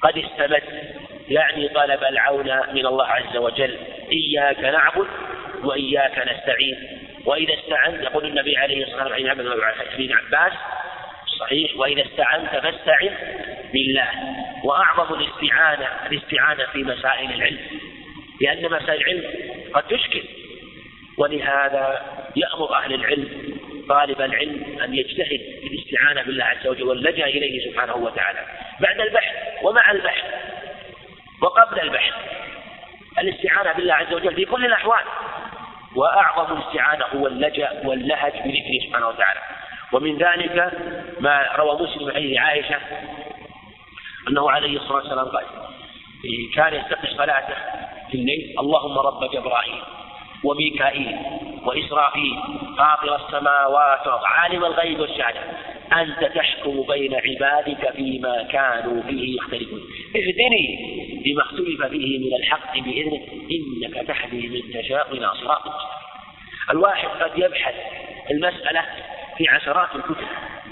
قد استمد، يعني طلب العون من الله عز وجل: إياك نعبد وإياك نستعين. وإذا استعنت، يقول النبي عليه الصلاة والسلام ابن عباس صحيح: وإذا استعنت فاستعن بالله. وأعظم الاستعانة في مسائل العلم، لأن مسائل العلم قد تشكل، ولهذا يأمر أهل العلم طالب العلم أن يجتهد في الاستعانة بالله عز وجل واللجأ إليه سبحانه وتعالى بعد البحث ومع البحث وقبل البحث. الاستعانة بالله عز وجل في كل الأحوال، وأعظم الاستعانة هو اللجأ واللهج بذكره سبحانه وتعالى. ومن ذلك ما روى مسلم عن حديث عائشة أنه عليه الصلاة والسلام قال: كان يستفتح صلاته في الليل: اللهم رب جبرائيل وميكائيل وإسرافيل فاطر السماوات والأرض عالم الغيب والشهادة أنت تحكم بين عبادك فيما كانوا فيه يختلفون اهدني لما اختلف فيه من الحق بإذنك إنك تهدي من تشاء إلى صراط مستقيم. الواحد قد يبحث المسألة في عشرات الكتب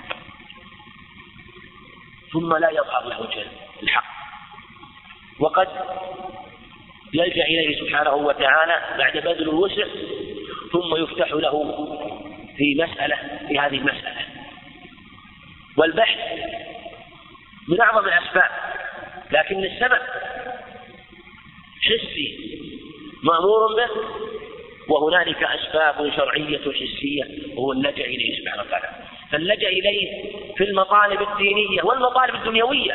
ثم لا يظهر له وجه الحق، وقد يلجأ إليه سبحانه وتعالى بعد بذل الوسع ثم يفتح له في هذه المسألة. والبحث من أعظم الأسباب، لكن السبب حسي مأمور به، وهنالك أسباب شرعية حسية وهو اللجأ إليه سبحانه وتعالى. فاللجأ إليه في المطالب الدينية والمطالب الدنيوية،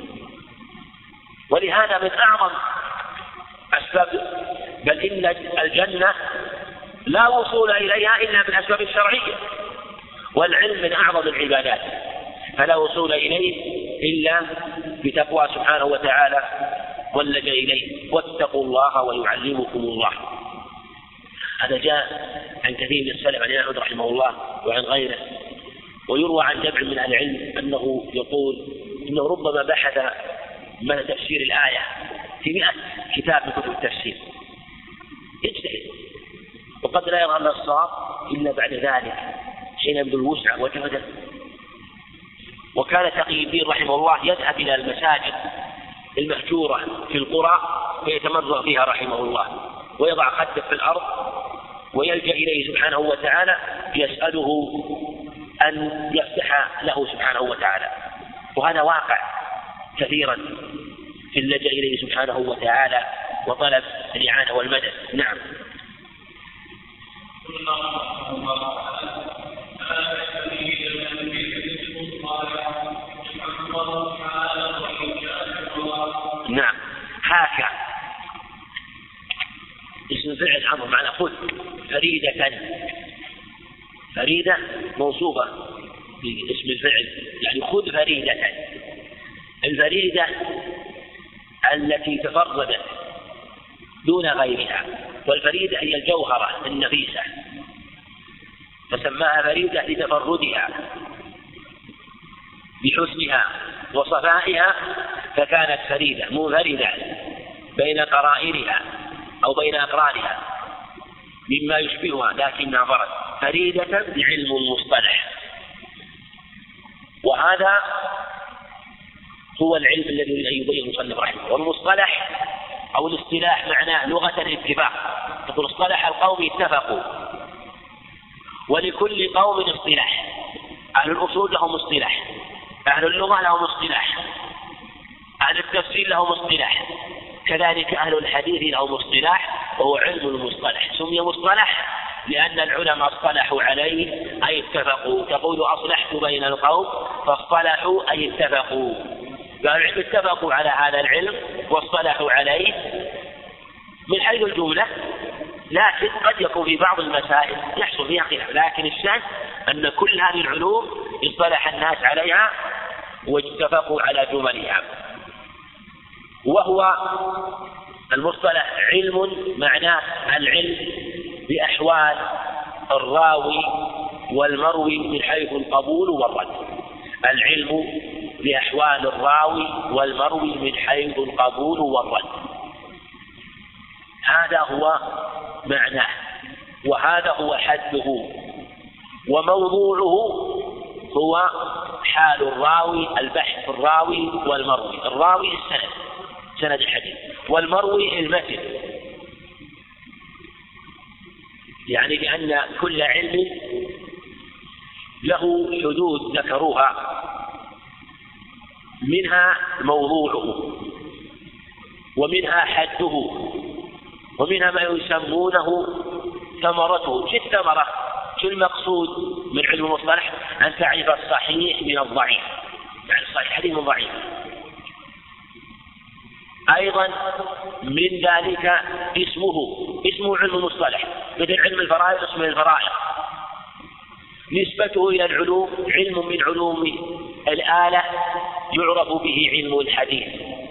ولهذا من أعظم أسباب، بل إن الجنة لا وصول إليها إلا بالأسباب الشرعية، والعلم من أعظم العبادات فلا وصول إليه إلا بتقوى سبحانه وتعالى واللجأ إليه. واتقوا الله ويعلمكم الله. هذا جاء عن كثير من السلف عن أحمد رحمه الله وعن غيره. ويروى عن جمع من أهل العلم أنه يقول إنه ربما بحث من تفسير الآية في 100 كتاب من كتب التفسير، يجتهد، وقد لا يرى الصواب إلا بعد ذلك حين يبذل الوسع وجهده. وكان تقي الدين رحمه الله يذهب إلى المساجد المهجورة في القرى ويتمرغ فيها رحمه الله، ويضع خده في الأرض ويلجأ إليه سبحانه وتعالى يسأله أن يفتح له سبحانه وتعالى. وهذا واقع كثيرا في اللجأ إليه سبحانه وتعالى وطلب الإعانة والمدد. نعم. نعم. هاك اسم فعل أمر معنى خذ فريدة. فريدة موصوفة باسم الفعل، يعني خذ فريدة. الفريدة التي تفردت دون غيرها، والفريدة هي الجوهرة النفيسة، فسماها فريدة لتفردها بحسنها وصفائها، فكانت فريدة منفردة بين قرائنها أو بين أقرانها مما يشبهها لكنها فرد. فريدة بعلم المصطلح، وهذا هو العلم الذي يريد أن يبين المصنف رحمه. والمصطلح أو الاصطلاح معناه لغة الاتفاق، تقول اصطلح القوم اتفقوا، ولكل قوم اصطلاح. أهل الأصول لهم اصطلاح، أهل اللغة لهم اصطلاح، أهل التفسير لهم اصطلاح، كذلك أهل الحديث لهم اصطلاح وهو علم المصطلح. سمي مصطلح لأن العلماء اصطلحوا عليه أي اتفقوا. تقول أصلحت بين القوم فاصطلحوا أي اتفقوا، فالعلم اتفقوا على هذا العلم واصطلحوا عليه من حيث الجملة، لكن قد يكون في بعض المسائل يحصل فيها خلاف، لكن الشأن أن كل هذه العلوم اصطلح الناس عليها واتفقوا على جملها. وهو المصطلح علم معناه العلم بأحوال الراوي والمروي من حيث القبول والرد. العلم بأحوال الراوي والمروي من حيث القبول والرد، هذا هو معناه، وهذا هو حده. وموضوعه هو حال الراوي، البحث الراوي والمروي. الراوي السند، سند الحديث، والمروي المتن، يعني لأن كل علم له حدود ذكروها، منها موضوعه، ومنها حده، ومنها ما يسمونه ثمرته. شو الثمرة؟ شو المقصود من علم المصطلح؟ أن تعرف الصحيح من الضعيف، يعني الصحيح حديث من ضعيف. أيضا من ذلك اسمه علم المصطلح، مثل علم الفرائض اسمه الفرائض، نسبته إلى العلوم علم من علوم الآلة يعرف به علم الحديث.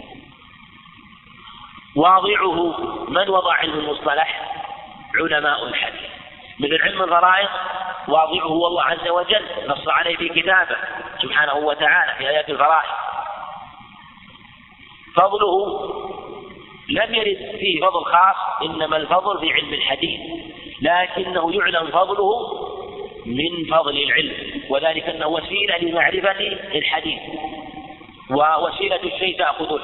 واضعه من وضع علم المصطلح؟ علماء الحديث. من علم الفرائض واضعه هو الله عز وجل، نص عليه في كتابه سبحانه وتعالى في آيات الفرائض. فضله لم يرد فيه فضل خاص، إنما الفضل في علم الحديث، لكنه يعلم فضله من فضل العلم، وذلك أنه وسيلة لمعرفة الحديث، ووسيلة الشيء تأخذ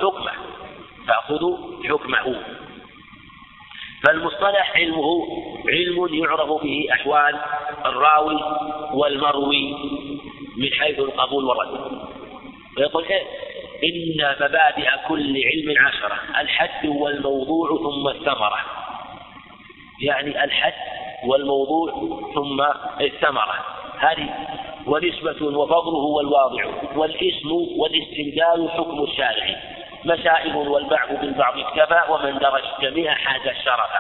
حكمه. فالمصطلح علمه علم يعرف به أحوال الراوي والمروي من حيث القبول والرد. ويقول إن مبادئ كل علم 10: الحد والموضوع ثم الثمرة، يعني الحد والموضوع ثم الثمرة هذه، ونسبة وفضله والواضع والاسم والاستمداد حكم الشارع، مسائل والبعض بالبعض اكتفى، ومن درج جميع حاز الشرف.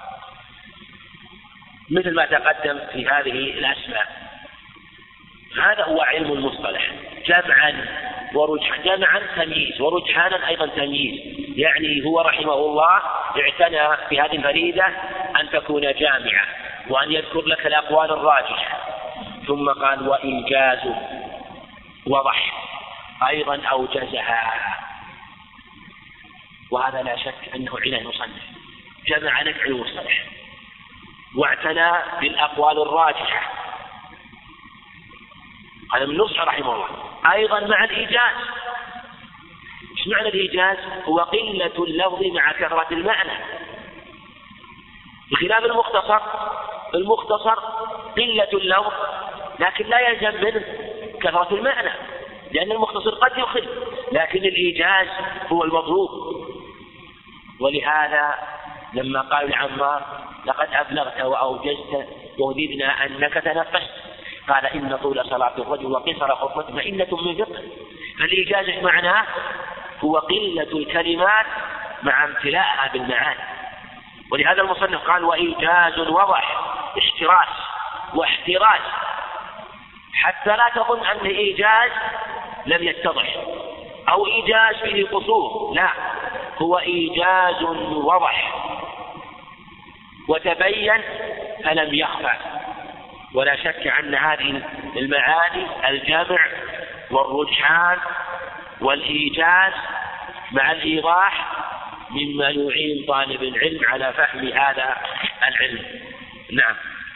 مثل ما تقدم في هذه الأسماء. هذا هو علم المصطلح، جمعا تمييز، ورجحانا أيضا تمييز. يعني هو رحمه الله اعتنى في هذه الفريدة أن تكون جامعة، وأن يذكر لك الأقوال الراجحة، ثم قال وإيجاز وضح أيضا أوجزها. وهذا لا شك أنه عناية المصنف، جمع لك علم المصطلح واعتنى بالأقوال الراجحة، هذا من نصح رحمه الله. أيضا مع الإيجاز. ايش معنى الإيجاز؟ هو قلة اللفظ مع كثرة المعنى، بخلاف المختصر قلة اللفظ لكن لا يلزم منه كثرة المعنى، لأن المختصر قد يخل، لكن الإيجاز هو المطلوب. ولهذا لما قال لعمار لقد أبلغت وأوجزت ووددنا أنك تنفست، قال إن طول صلاة الرجل وقصر خطبته مئنة من فقه. فالإيجاز معناه هو قلة الكلمات مع امتلاءها بالمعاني. ولهذا المصنف قال وإيجاز وضح، اشتراس واحتراز، حتى لا تظن أن إيجاز لم يتضح أو إيجاز فيه قصور، لا، هو إيجاز وضح وتبين فلم يخفى. ولا شك أن هذه المعاني الجمع والرجحان والإيجاز مع الإيضاح مما يعين طالب العلم على فهم هذا العلم. نعم.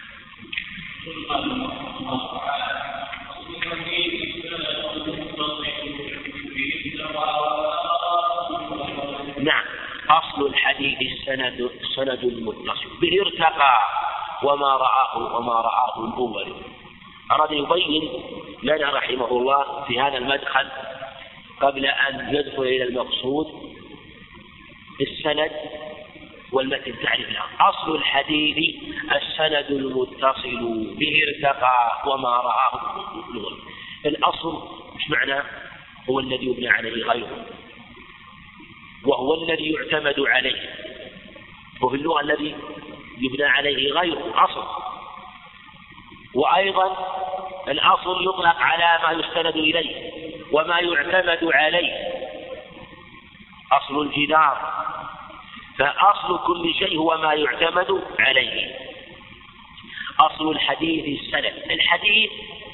نعم، أصل الحديث السند المتصل به ارتقى وما رآه الأول. أراد يبين لنا رحمه الله في هذا المدخل قبل أن يدخل إلى المقصود السند والمتن تعريف له. أصل الحديث السند المتصل به ارتقى وما رآه الأول. الأصل مش معنى هو الذي يبنى عليه غيره، وهو الذي يعتمد عليه، وفي اللغة الذي يبنى عليه غيره أصل. وأيضا الأصل يطلق على ما يستند إليه وما يعتمد عليه، أصل الجدار. فأصل كل شيء هو ما يعتمد عليه. أصل الحديث السند. الحديث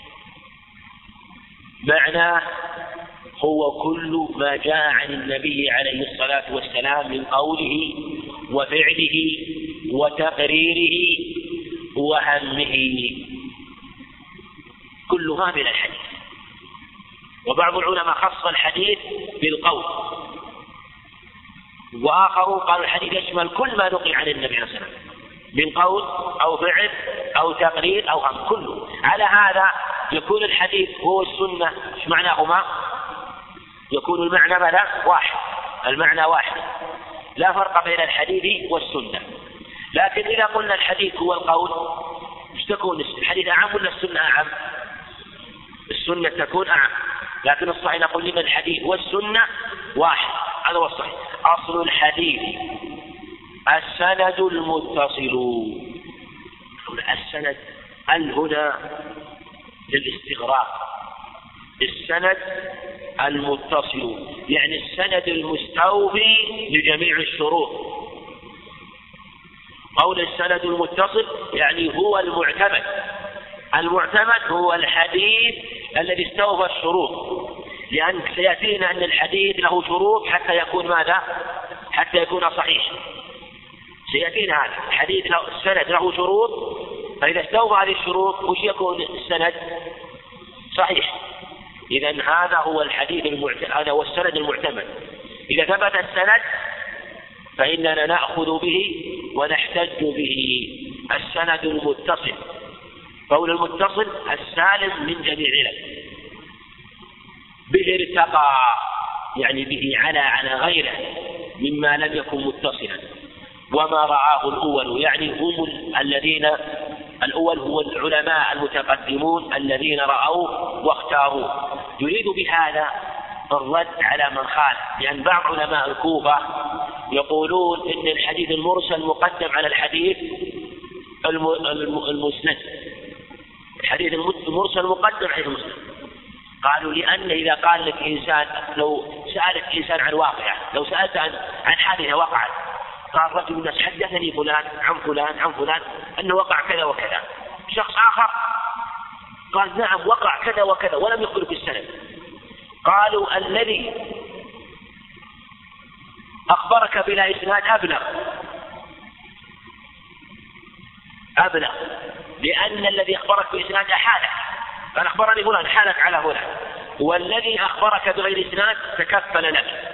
معناه هو كل ما جاء عن النبي عليه الصلاة والسلام من قوله وفعله وتقريره وهمه، كلها من الحديث. وبعض العلماء خص الحديث بالقول، وآخرون قالوا الحديث يشمل كل ما نقل عن النبي عليه الصلاة والسلام من قول أو فعل أو تقرير أو أمر كله. على هذا يكون الحديث هو السنة. ايش معناهما؟ يكون المعنى ماذا؟ واحد، المعنى واحد، لا فرق بين الحديث والسنة. لكن إذا قلنا الحديث هو القول، ايش تكون الحديث أعم ولا السنة أعم؟ السنة تكون أعم، لكن الصحيح نقول لنا الحديث والسنة واحد، هذا هو الصحيح. أصل الحديث السند المتصل. السند هنا للاستغراق، السند المتصل يعني السند المستوفي لجميع الشروط. قول السند المتصل يعني هو المعتمد. المعتمد هو الحديث الذي استوفى الشروط، لأن سيأتينا أن الحديث له شروط حتى يكون ماذا؟ حتى يكون صحيح. سيأتينا هذا الحديث السند له شروط، فإذا استوفى هذه الشروط وش يكون السند؟ صحيح. إذن هذا هو الحديث هذا هو السند المعتمد. إذا ثبت السند فإننا نأخذ به ونحتج به. السند المتصل، قول المتصل السالم من جميع علم، به ارتقى يعني به على غيره مما لم يكن متصلا، وما رآه الأول يعني هم الذين الأول هو العلماء المتقدمون الذين رأوه واختاروه. يريد بهذا الرد على من خالف، لأن بعض علماء الكوفة يقولون إن الحديث المرسل مقدم على الحديث المسند. الحديث المرسل مقدم على المسند. قالوا لأن إذا قال لك إنسان، لو سألك إنسان عن واقعة، لو سألت عن حادثة وقعت، قال رجل من الناس حدثني فلان عن فلان عن فلان أنه وقع كذا وكذا، شخص آخر قال نعم وقع كذا وكذا ولم يخبر بالسند، قالوا الذي أخبرك بلا إسناد أبلغ، لأن الذي أخبرك بإسناد أحالك، قال أخبرني فلان حالك على فلان، والذي أخبرك بغير إسناد تكفل لك.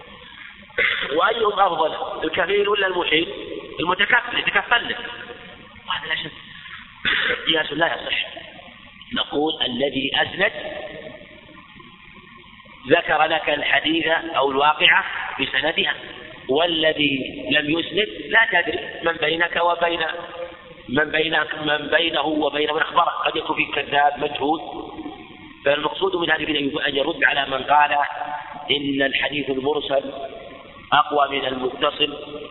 وأيهم أفضل، الكفيل ولا المحيل؟ المتكفل يتكفل لك. وهذا لا شك قياس لا يصح. نقول الذي أسند ذكر لك الحديث أو الواقعة بسندها، والذي لم يسند لا تدري من بينك وبين من بينه وبين من أخبرك، قد يكون في كذاب مجهول. فالمقصود من هذه أن يرد على من قال إن الحديث المرسل أقوى من المتصل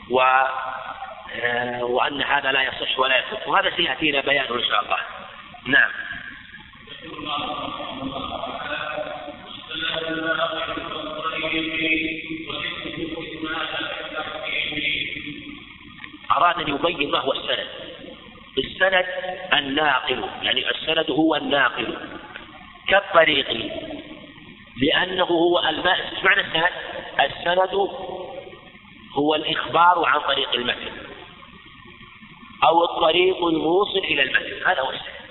وأن هذا لا يصح ولا يصح، وهذا سيأتينا بيانه إن شاء الله. نعم. أراد أن يبين ما هو السند. السند الناقل، يعني السند هو الناقل كالطريق، لأنه هو الماء. معنى السند؟ السند هو الإخبار عن طريق المتن أو الطريق الموصل إلى المتن، هذا هو السند.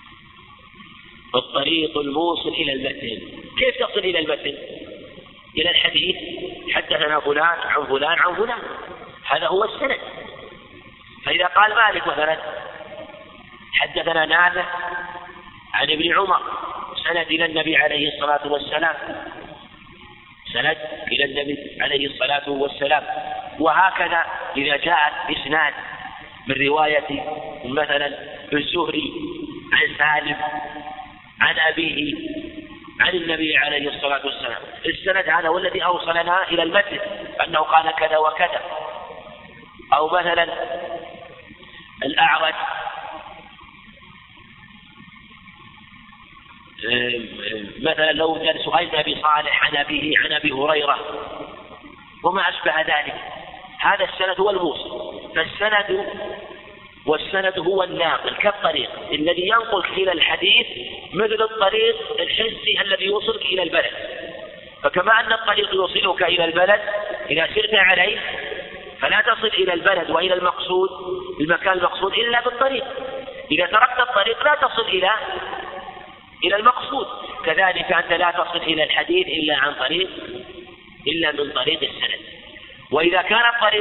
الطريق الموصل إلى المتن. كيف تصل إلى المتن؟ إلى الحديث حدثنا فلان عن فلان عن فلان، هذا هو السند. فإذا قال مالك مثلا حدثنا نافع عن ابن عمر، سند إلى النبي عليه الصلاة والسلام، سند إلى النبي عليه الصلاة والسلام. وهكذا إذا جاء إسناد من رواية مثلا الزهري عن سالم عن أبيه عن النبي عليه الصلاة والسلام، السند هذا هو الذي أوصلنا إلى المتن أنه قال كذا وكذا. أو مثلا الأعرج مثلا لو جاء سهيل بن أبي صالح عن أبيه عن أبي هريرة وما أشبه ذلك، هذا السند هو الموصل. والسند هو الناقل كالطريق الذي ينقلك إلى الحديث، مثل الطريق الحسي الذي يوصلك إلى البلد. فكما أن الطريق يوصلك إلى البلد إذا سرت عليه فلا تصل إلى البلد وإلى المقصود المكان المقصود إلا بالطريق، إذا تركت الطريق لا تصل إلى المقصود. وكذلك أنت لا تصل إلى الحديث إلا من طريق السند. وإذا كان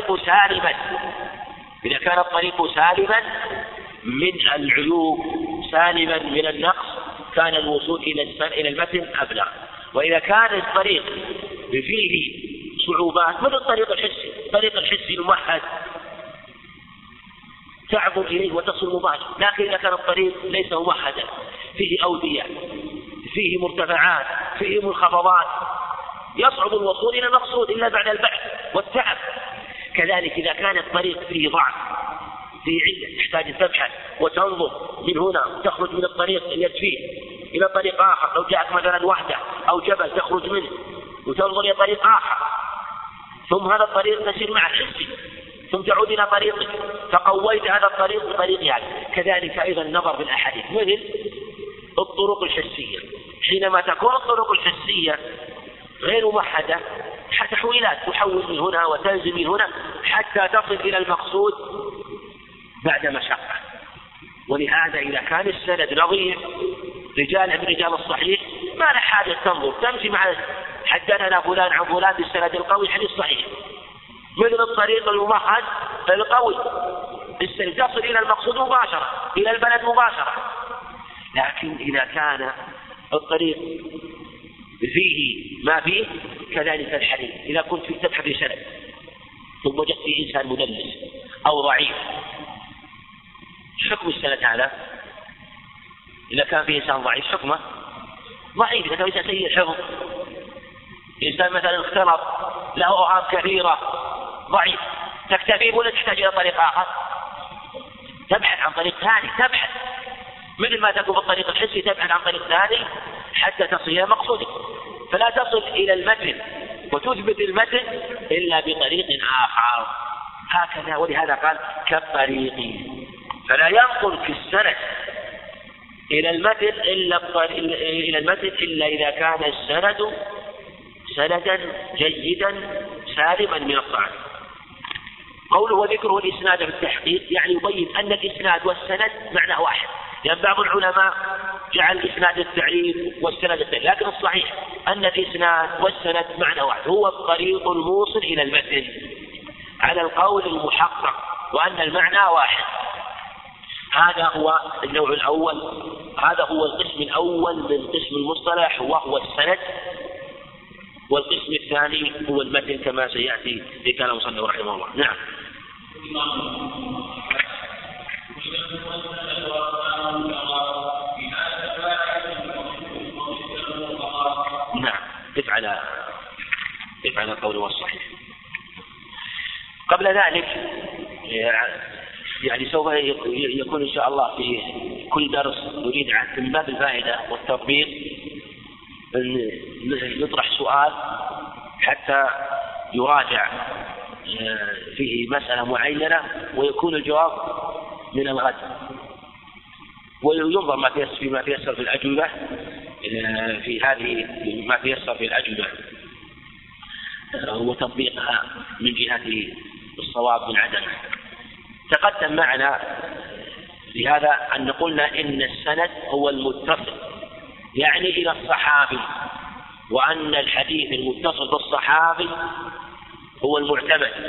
الطريق سالما من العيوب سالما من النقص كان الوصول إلى المتن أبلغ. وإذا كان الطريق فيه صعوبات مثل الطريق الحسي الممهد تعبر إليه وتصل مباشر، لكن إذا كان الطريق ليس ممهدا فيه أودية فيه مرتفعات فيه منخفضات يصعب الوصول إلى المقصود إلا بعد البحث والتعب. كذلك إذا كان الطريق فيه ضعف فيه علة تحتاج أن تبحث وتنظر من هنا تخرج من الطريق الذي فيه إلى طريق آخر، لو جاءك مثلا وحدة أو جبل تخرج منه وتنظر إلى طريق آخر، ثم هذا الطريق تسير مع الحسي ثم تعود إلى طريقك فقويت هذا الطريق بطريق يعني. كذلك أيضا النظر بالأحاديث مثل الطرق الحسية، حينما تكون الطرق الحسية غير موحدة تحويلات تحول من هنا وتنزل من هنا حتى تصل إلى المقصود بعد مشقة. ولهذا إذا كان السند نظيف رجال من رجال الصحيح ما له حاجة تنظر، تمشي مع حدثنا فلان عن فلان بالسند القوي حديث صحيح، مثل الطريق الممهد القوي السند تصل إلى المقصود مباشرة إلى البلد مباشرة. لكن إذا كان الطريق فيه ما فيه كذلك الحديث، إذا كنت تبحث في سند ثم وجدت فيه إنسان مدلس أو ضعيف حكم السند هذا؟ إذا كان فيه إنسان ضعيف حكمه ضعيف. إذا كان إنسان سيء الحفظ إنسان مثلا اختلط له أوهام كثيرة ضعيف تكتفي ولا تحتاج إلى طريق آخر؟ تبحث عن طريق ثاني، تبحث مثل ما تكون بالطريق الحسي تبحث عن طريق ثاني حتى تصل إلى مقصودك. فلا تصل إلى المتن وتثبت المتن إلا بطريق آخر هكذا. ولهذا قال كالطريق، فلا ينقل في السند إلى المتن إلا إذا كان السند سندا جيدا سالما من الطعن. قوله وذكره الإسناد في التحقيق يعني يبين أن الإسناد والسند معنى واحد، لأن بعض العلماء جعل الإسناد التعريف والسند التعريف، لكن الصحيح أن الإسناد والسند معنى واحد هو الطريق الموصل إلى المتن على القول المحقق وأن المعنى واحد. هذا هو النوع الأول، هذا هو القسم الأول من قسم المصطلح وهو السند، والقسم الثاني هو المتن كما سيأتي في كلام المصنف رحمه الله. نعم. نعم افعل القول والصحيح. قبل ذلك يعني سوف يكون إن شاء الله في كل درس نريد من باب الفائدة والتطبيق أن نطرح سؤال حتى يراجع فيه مسألة معينة ويكون الجواب من الغد، وينظر ما تيسر في الأجوبة في هذه ما تيسر في الأجوبة وتطبيقها من جهة الصواب من عدمه. تقدم معنا لهذا أن قلنا إن السند هو المتصل يعني إلى الصحابي، وأن الحديث المتصل بالصحابي هو المعتمد.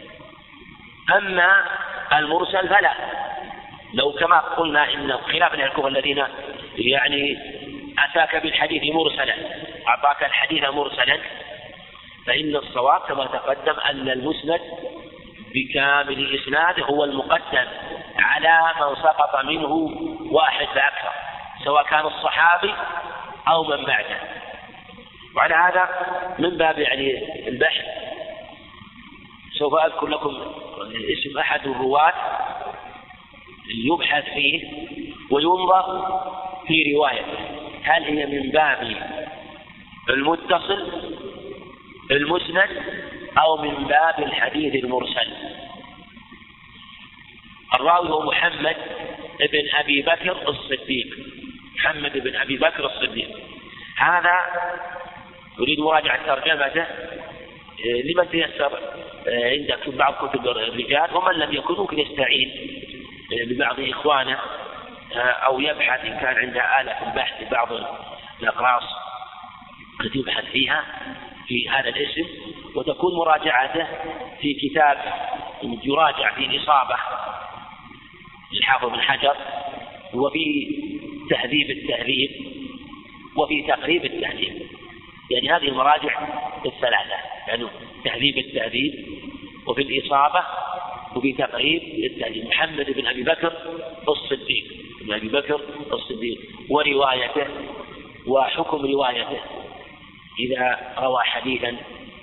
أما المرسل فلا، لو كما قلنا إن خلاف الكفر الذين يعني أتاك بالحديث مرسلا أعطاك الحديث مرسلا، فإن الصواب كما تقدم أن المسند بكامل إسناد هو المقدم على من سقط منه واحد فأكثر سواء كان الصحابي أو من بعده. وعلى هذا من باب يعني البحث سوف أذكر لكم اسم أحد الرواة يبحث فيه وينظر في روايته هل هي من باب المتصل المسند أو من باب الحديث المرسل. الراوي هو محمد بن أبي بكر الصديق، محمد بن أبي بكر الصديق. هذا أريد مراجعة ترجمته لمن تيسر عندك بعض كتب الرجال، ومن لم يكن ممكن يستعين ببعض إخوانه أو يبحث إن كان عنده آلة في البحث ببعض الأقراص التي يبحث فيها في هذا الاسم، وتكون مراجعته في كتاب يراجع في الإصابة للحافظ بن حجر، وفي تهذيب التهذيب، وفي تقريب التهذيب. يعني هذه المراجع الثلاثة، يعني تهذيب التهذيب، وفي الإصابة، وفي تقريب التهذيب. محمد بن أبي بكر الصديق، بن أبي بكر الصديق، وروايته وحكم روايته إذا روى حديثا،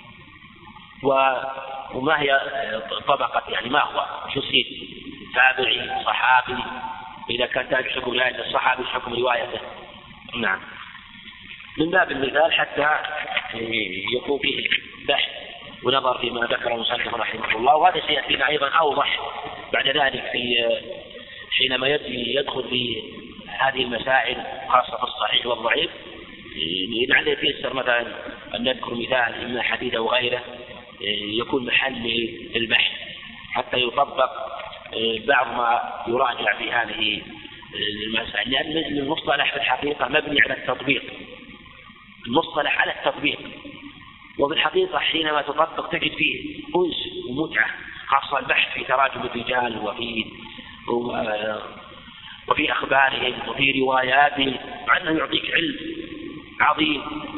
وما هي طبقة، يعني ما هو شو يصير تابعي صحابي، إذا كان تابع حكم رواية الصحابي حكم روايته. نعم، من باب المثال حتى يكون فيه بحث ونظر فيما ذكر المصنف رحمه الله. وهذا سيأتينا أيضا أوضح بعد ذلك في حينما يدخل في هذه المسائل خاصة في الصحيح والضعيف، لعل يتيسر مثلا أن نذكر مثال إما حديث أو غيره يكون محل البحث حتى يطبق بعض ما يراجع في هذه المسائل، لأن المصطلح في الحقيقة مبني على التطبيق، المصطلح على التطبيق، وفي الحقيقة حينما تطبق تجد فيه أنس ومتعة، خاصة البحث في تراجم الرجال وفي أخبارهم وفي رواياتهم، مع أنه يعطيك علم عظيم،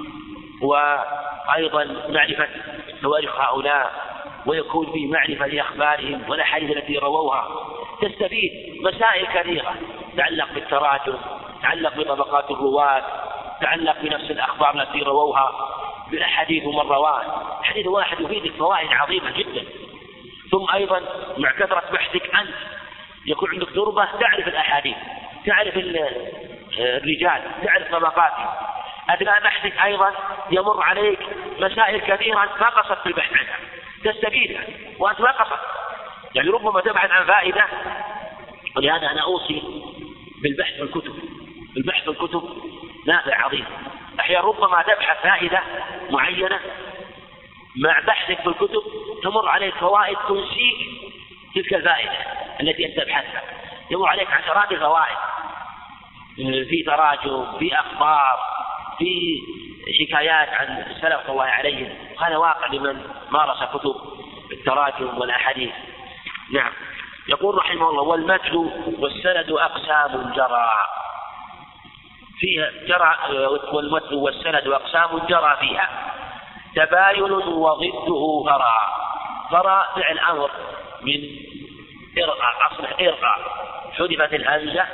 وأيضا معرفة تواريخ هؤلاء، ويكون في معرفة لأخبارهم والأحاديث التي رووها، تستفيد مسائل كثيرة تتعلق بالتراجم، تتعلق بطبقات الرواة، تتعلق بنفس الأخبار التي رووها، بالأحاديث ومن رواه. حديث واحد يفيدك فوائد عظيمة جدا. ثم أيضا مع كثرة بحثك أنت يكون عندك تربة تعرف الأحاديث، تعرف الرجال، تعرف طبقاتهم. أثناء بحثك أيضا يمر عليك مسائل كثيرة ما قصدت في البحث عنها، تستفيدها وأنت ما قصدت، يعني ربما تبحث عن فائدة. ولهذا أنا أوصي بالبحث في الكتب، البحث في الكتب نافع عظيم. أحيانا ربما تبحث فائدة معينة، مع بحثك في الكتب تمر عليك فوائد تنسيك تلك الفائدة التي أنت تبحثها، يمر عليك عشرات الفوائد في تراجم، في أخبار، في حكايات عن السلف الله عليهم. هذا واقع لمن مارس كتب التراجم والأحاديث. نعم، يقول رحمه الله: والمتن والسند أقسام جرى فيها، والمتن والسند أقسام جرى فيها تباين وضده فرع. فرع فعل أمر من إرقى، أصبح إرقى، حذفت الهمزة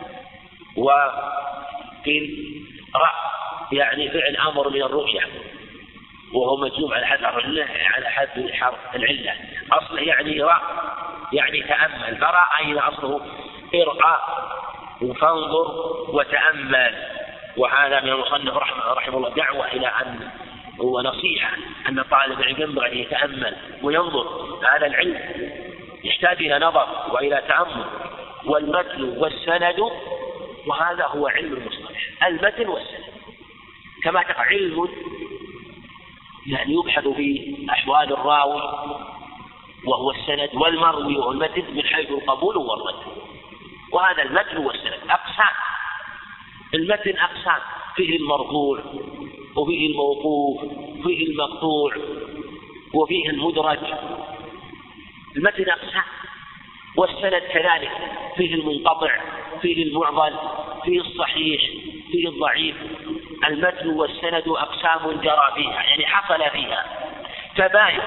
وقيل رأ، يعني فعل أمر من الرؤية، وهو مجزوم على حد حرف العلة. أصله يعني رأ، يعني تأمل. فرأ أين أصله إرقى، فانظر وتأمل. وهذا من المصنف رحمه الله دعوة إلى أن ونصيحة أن طالب العلم ينبغي أن يتأمل وينظر. هذا العلم يحتاج إلى نظر وإلى تأمل. والمتن والسند، وهذا هو علم المصطلح، المتن والسند كما تقع علم يعني يبحث في أحوال الراوي وهو السند، والمروي والمتن من حيث القبول والرد. وهذا المتن والسند أقسام. المتن أقسام، فيه المرفوع وفيه الموقوف وفيه المقطوع وفيه المدرج. المتن أقسام. والسند كذلك، فيه المنقطع، فيه المعضل، فيه الصحيح، فيه الضعيف. المتن والسند أقسام جرى فيها، يعني حصل فيها تباين،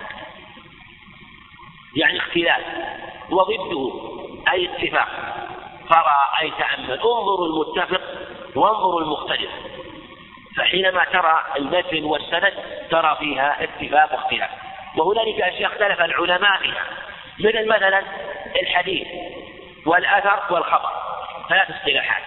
يعني اختلاف. وضده أي اتفاق. فرى أي تأمل. انظروا المتفق وانظروا المختلف. فحينما ترى المتن والسند ترى فيها اتفاق واختلاف. وهنالك أشياء اختلف العلماء فيها، مثلا الحديث والأثر والخبر، 3 اصطلاحات.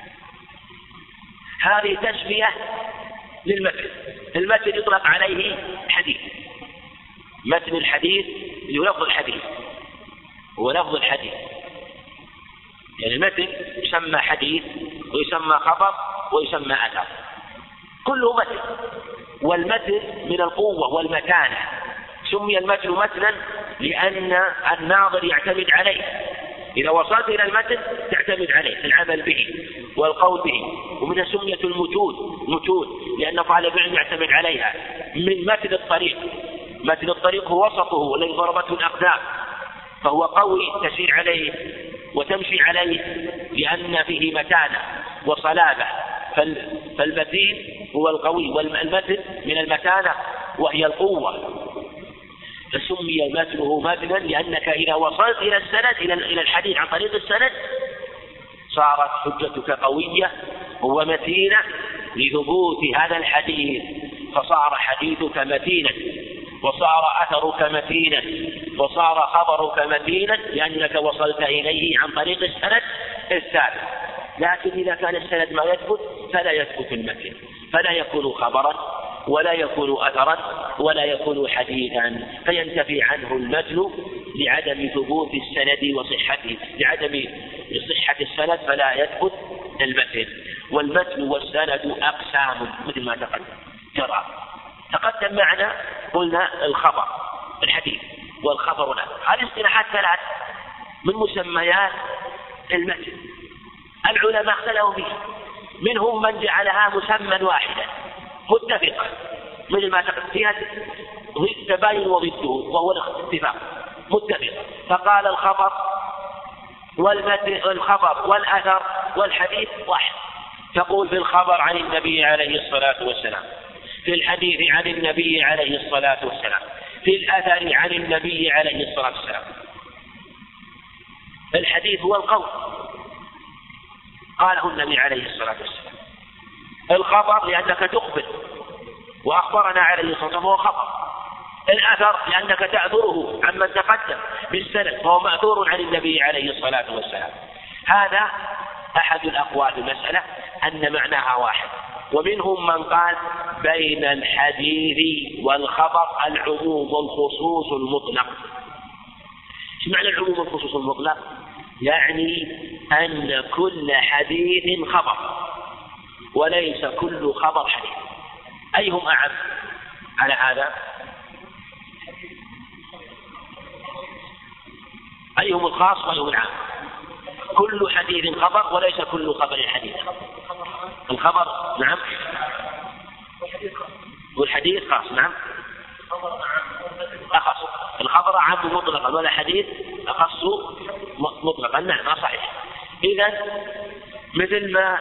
هذه تسمية للمتن. المتن يطلق عليه حديث، متن الحديث لفظ الحديث، هو لفظ الحديث. يعني المتن يسمى حديث ويسمى خبر ويسمى أثر، كله متن. والمتن من القوة والمتانة. سمي المتن متنا لأن الناظر يعتمد عليه، إذا وصلت إلى المتن تعتمد عليه العمل به والقول به. ومنها سمية المتون لأن طالب العلم يعتمد عليها. من متن الطريق هو وسطه الذي ضربته الأقدام، فهو قوي تسير عليه وتمشي عليه لأن فيه متانة وصلابة، فالمتين هو القوي، والمتن من المتانة وهي القوة، فسمي متنه متنا لأنك إذا وصلت إلى السند إلى الحديث عن طريق السند صارت حجتك قوية ومتينة لثبوت هذا الحديث، فصار حديثك متينا وصار أثرك متينا وصار خبرك متينا لأنك وصلت إليه عن طريق السند الثابت. لكن إذا كان السند ما يثبت فلا يثبت المتن، فلا يكون خبرا ولا يكون أثرا ولا يكون حديثا، فينتفي عنه المتن لعدم ثبوت السند وصحته، لعدم صحة السند فلا يثبت المتن. والمتن والسند أقسام مثل ما تقدم معنا، قلنا الخبر الحديث والخبر له. هذه اصطلاحات ثلاث من مسميات المتن العلماء اختلفوا فيه، منهم من جعلها مسمى واحدا متفقا مثل ما تقدم فيها تباين وضده وهو الاتفاق متفق، فقال الخبر والأثر والحديث واحد. تقول في الخبر عن النبي عليه الصلاة والسلام، في الحديث عن النبي عليه الصلاة والسلام، في الأثر عن النبي عليه الصلاة والسلام. الحديث هو القول قاله النبي عليه الصلاة والسلام، الخبر لأنك تخبر وأخبرنا عليه الصلاة والسلام هو خبر، الأثر لأنك تأثره عمن تقدم بالسند فهو مأثور عن النبي عليه الصلاة والسلام. هذا أحد الأقوال في المسألة أن معناها واحد. ومنهم من قال بين الحديث والخبر العموم والخصوص المطلق. ايش معنى العموم والخصوص المطلق؟ يعني أن كل حديث خبر وليس كل خبر حديث. أيهم أعم على هذا؟ أيهم الخاص وأيهم العام؟ كل حديث خبر وليس كل خبر حديث. الخبر نعم، والحديث خاص نعم، أخص. الخبر عام مطلقا ولا حديث أخص مطلقا، نعم صحيح. إذن مثل ما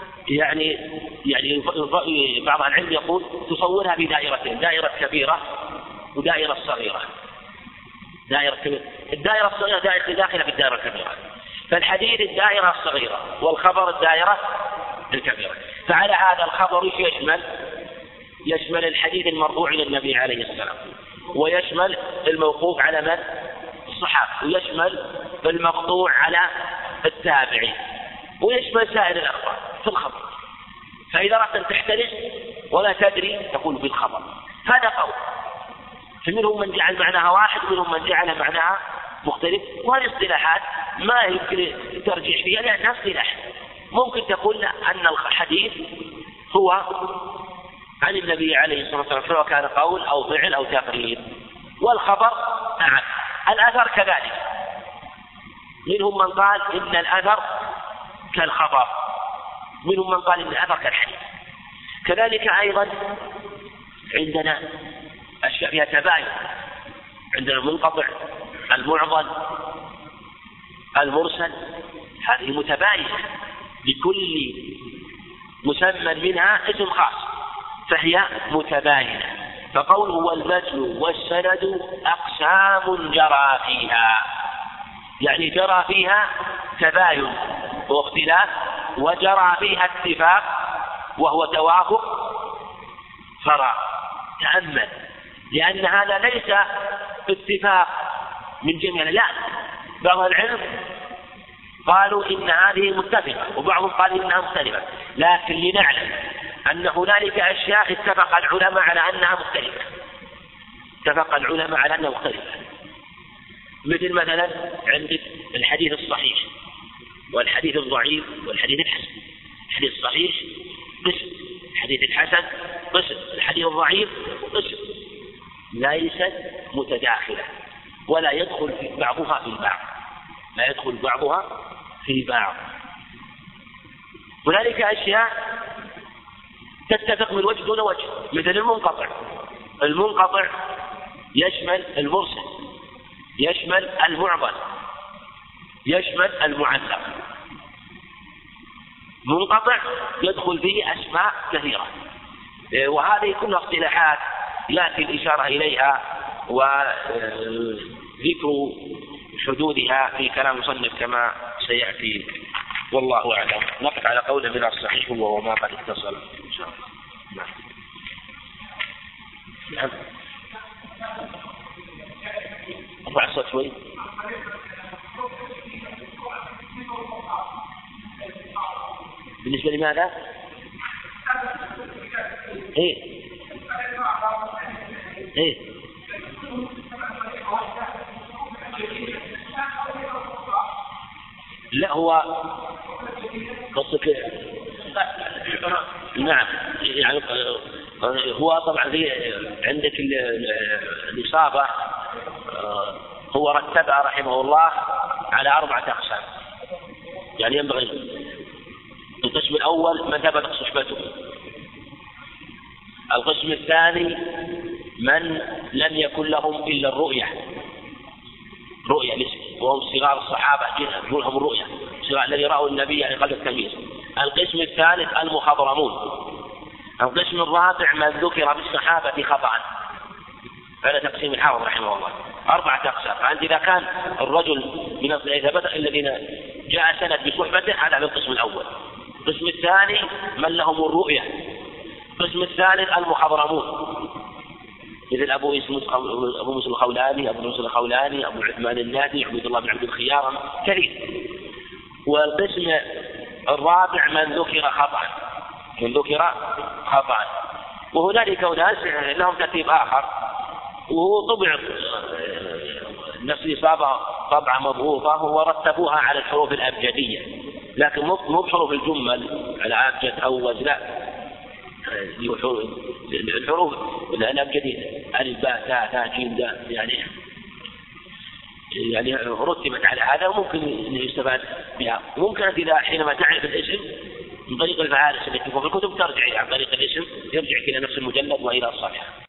يعني بعض العلم يقول تصورها بدائرتين، دائرة كبيرة ودائرة صغيرة. الدائرة الصغيرة داخلة في الدائرة الكبيرة، فالحديث الدائرة الصغيرة والخبر الدائرة الكبيرة. فعلى هذا الخبر يشمل الحديث المرفوع إلى النبي عليه السلام، ويشمل الموقوف على من؟ الصحابة، ويشمل المقطوع على التابعين، ويشمل سائر الأخبار في الخبر. فإذا أردت أن تحترز ولا تدري تقول في الخبر. هذا قول. فمنهم من جعل معناها واحد ومنهم من جعل معناها مختلف، وهذه اصطلاحات ما يمكن ترجع فيها لأنها اصطلاح. ممكن تقول أن الحديث هو عن النبي عليه الصلاة والسلام سواء كان قول أو فعل أو تقرير، والخبر أعم. الأثر كذلك، منهم من قال إن الأثر كالخبر، منهم من قال إن الأثر كالحديث. كذلك أيضا عندنا أشياء فيها تباين، عندنا المنقطع، المعضل، المرسل، هذه متباينة لكل مسمى منها اسم خاص فهي متباينة. فقوله والمتن والسند أقسام جرى فيها، يعني جرى فيها تباين واختلاف، وجرى فيها اتفاق وهو توافق فراغ. تأمل، لأن هذا ليس اتفاق من جميع، لا، بعض العلم قالوا إن هذه متفقة وبعضهم قال إنها مختلفة، لكن لنعلم أن هنالك أشياء اتفق العلماء على أنها مختلفة، اتفق العلماء على أنها مختلفة، مثلا عندك الحديث الصحيح والحديث الضعيف والحديث الحسن. الحديث الصحيح قسم، الحديث الحسن قسم، الحديث الضعيف قسم، ليست متداخلة ولا يدخل بعضها في البعض، لا يدخل بعضها في بعض. هنالك أشياء تتفق من وجه دون وجه، مثل المنقطع. المنقطع يشمل المرسل، يشمل المعضل، يشمل المعلق. منقطع يدخل فيه أسماء كثيرة، وهذه كلها اصطلاحات يأتي الإشارة إليها وذكر حدودها في كلام المصنف كما سيأتي، والله أعلم. نقف على قول من الصحيح وهو ما قد اتصل إن شاء الله. نعم. أرفع الصوت شوي. بالنسبة لماذا؟ إيه لا هو قصدك نعم، يعني هو طبعا عندك الإصابة هو رتبها رحمه الله على 4 أقسام. يعني ينبغي القسم الأول من ثبت صحبته، القسم الثاني من لم يكن لهم إلا الرؤية الاسم، وهم صغار الصحابة لهم الرؤية، الذي رأوا النبي يعني قبل التمييز. القسم الثالث المخضرمون. القسم الرابع من ذكر بالصحابة خطأ. هذا تقسيم الحافظ رحمه الله 4 أقسام. فأنت إذا كان الرجل من الذين جاء سند بصحبته هذا في القسم الأول. القسم الثاني من لهم الرؤية. القسم الثالث المخضرمون مثل أبو موسى الخولاني، أبو موسى الخولاني، أبو عثمان النادي، عبد الله بن عبد الخيار كثير. والقسم الرابع من ذكر خطأ. وهنالك ناس لهم ترتيب آخر، وهو طبع نفس الإصابة طبعة مضغوطة ورتبوها على الحروف الأبجدية، لكن مو بحروف الجمل على أبجد أو لا، الحروف الأبجدية ألف باء تاء ثاء جيم دال، يعني رتبت على هذا وممكن يستفاد بها. ممكن إذا حينما تعرف الاسم من طريق الفهارس التي في الكتب ترجع عن طريق الاسم، يرجع إلى نفس المجلد وإلى الصفحة.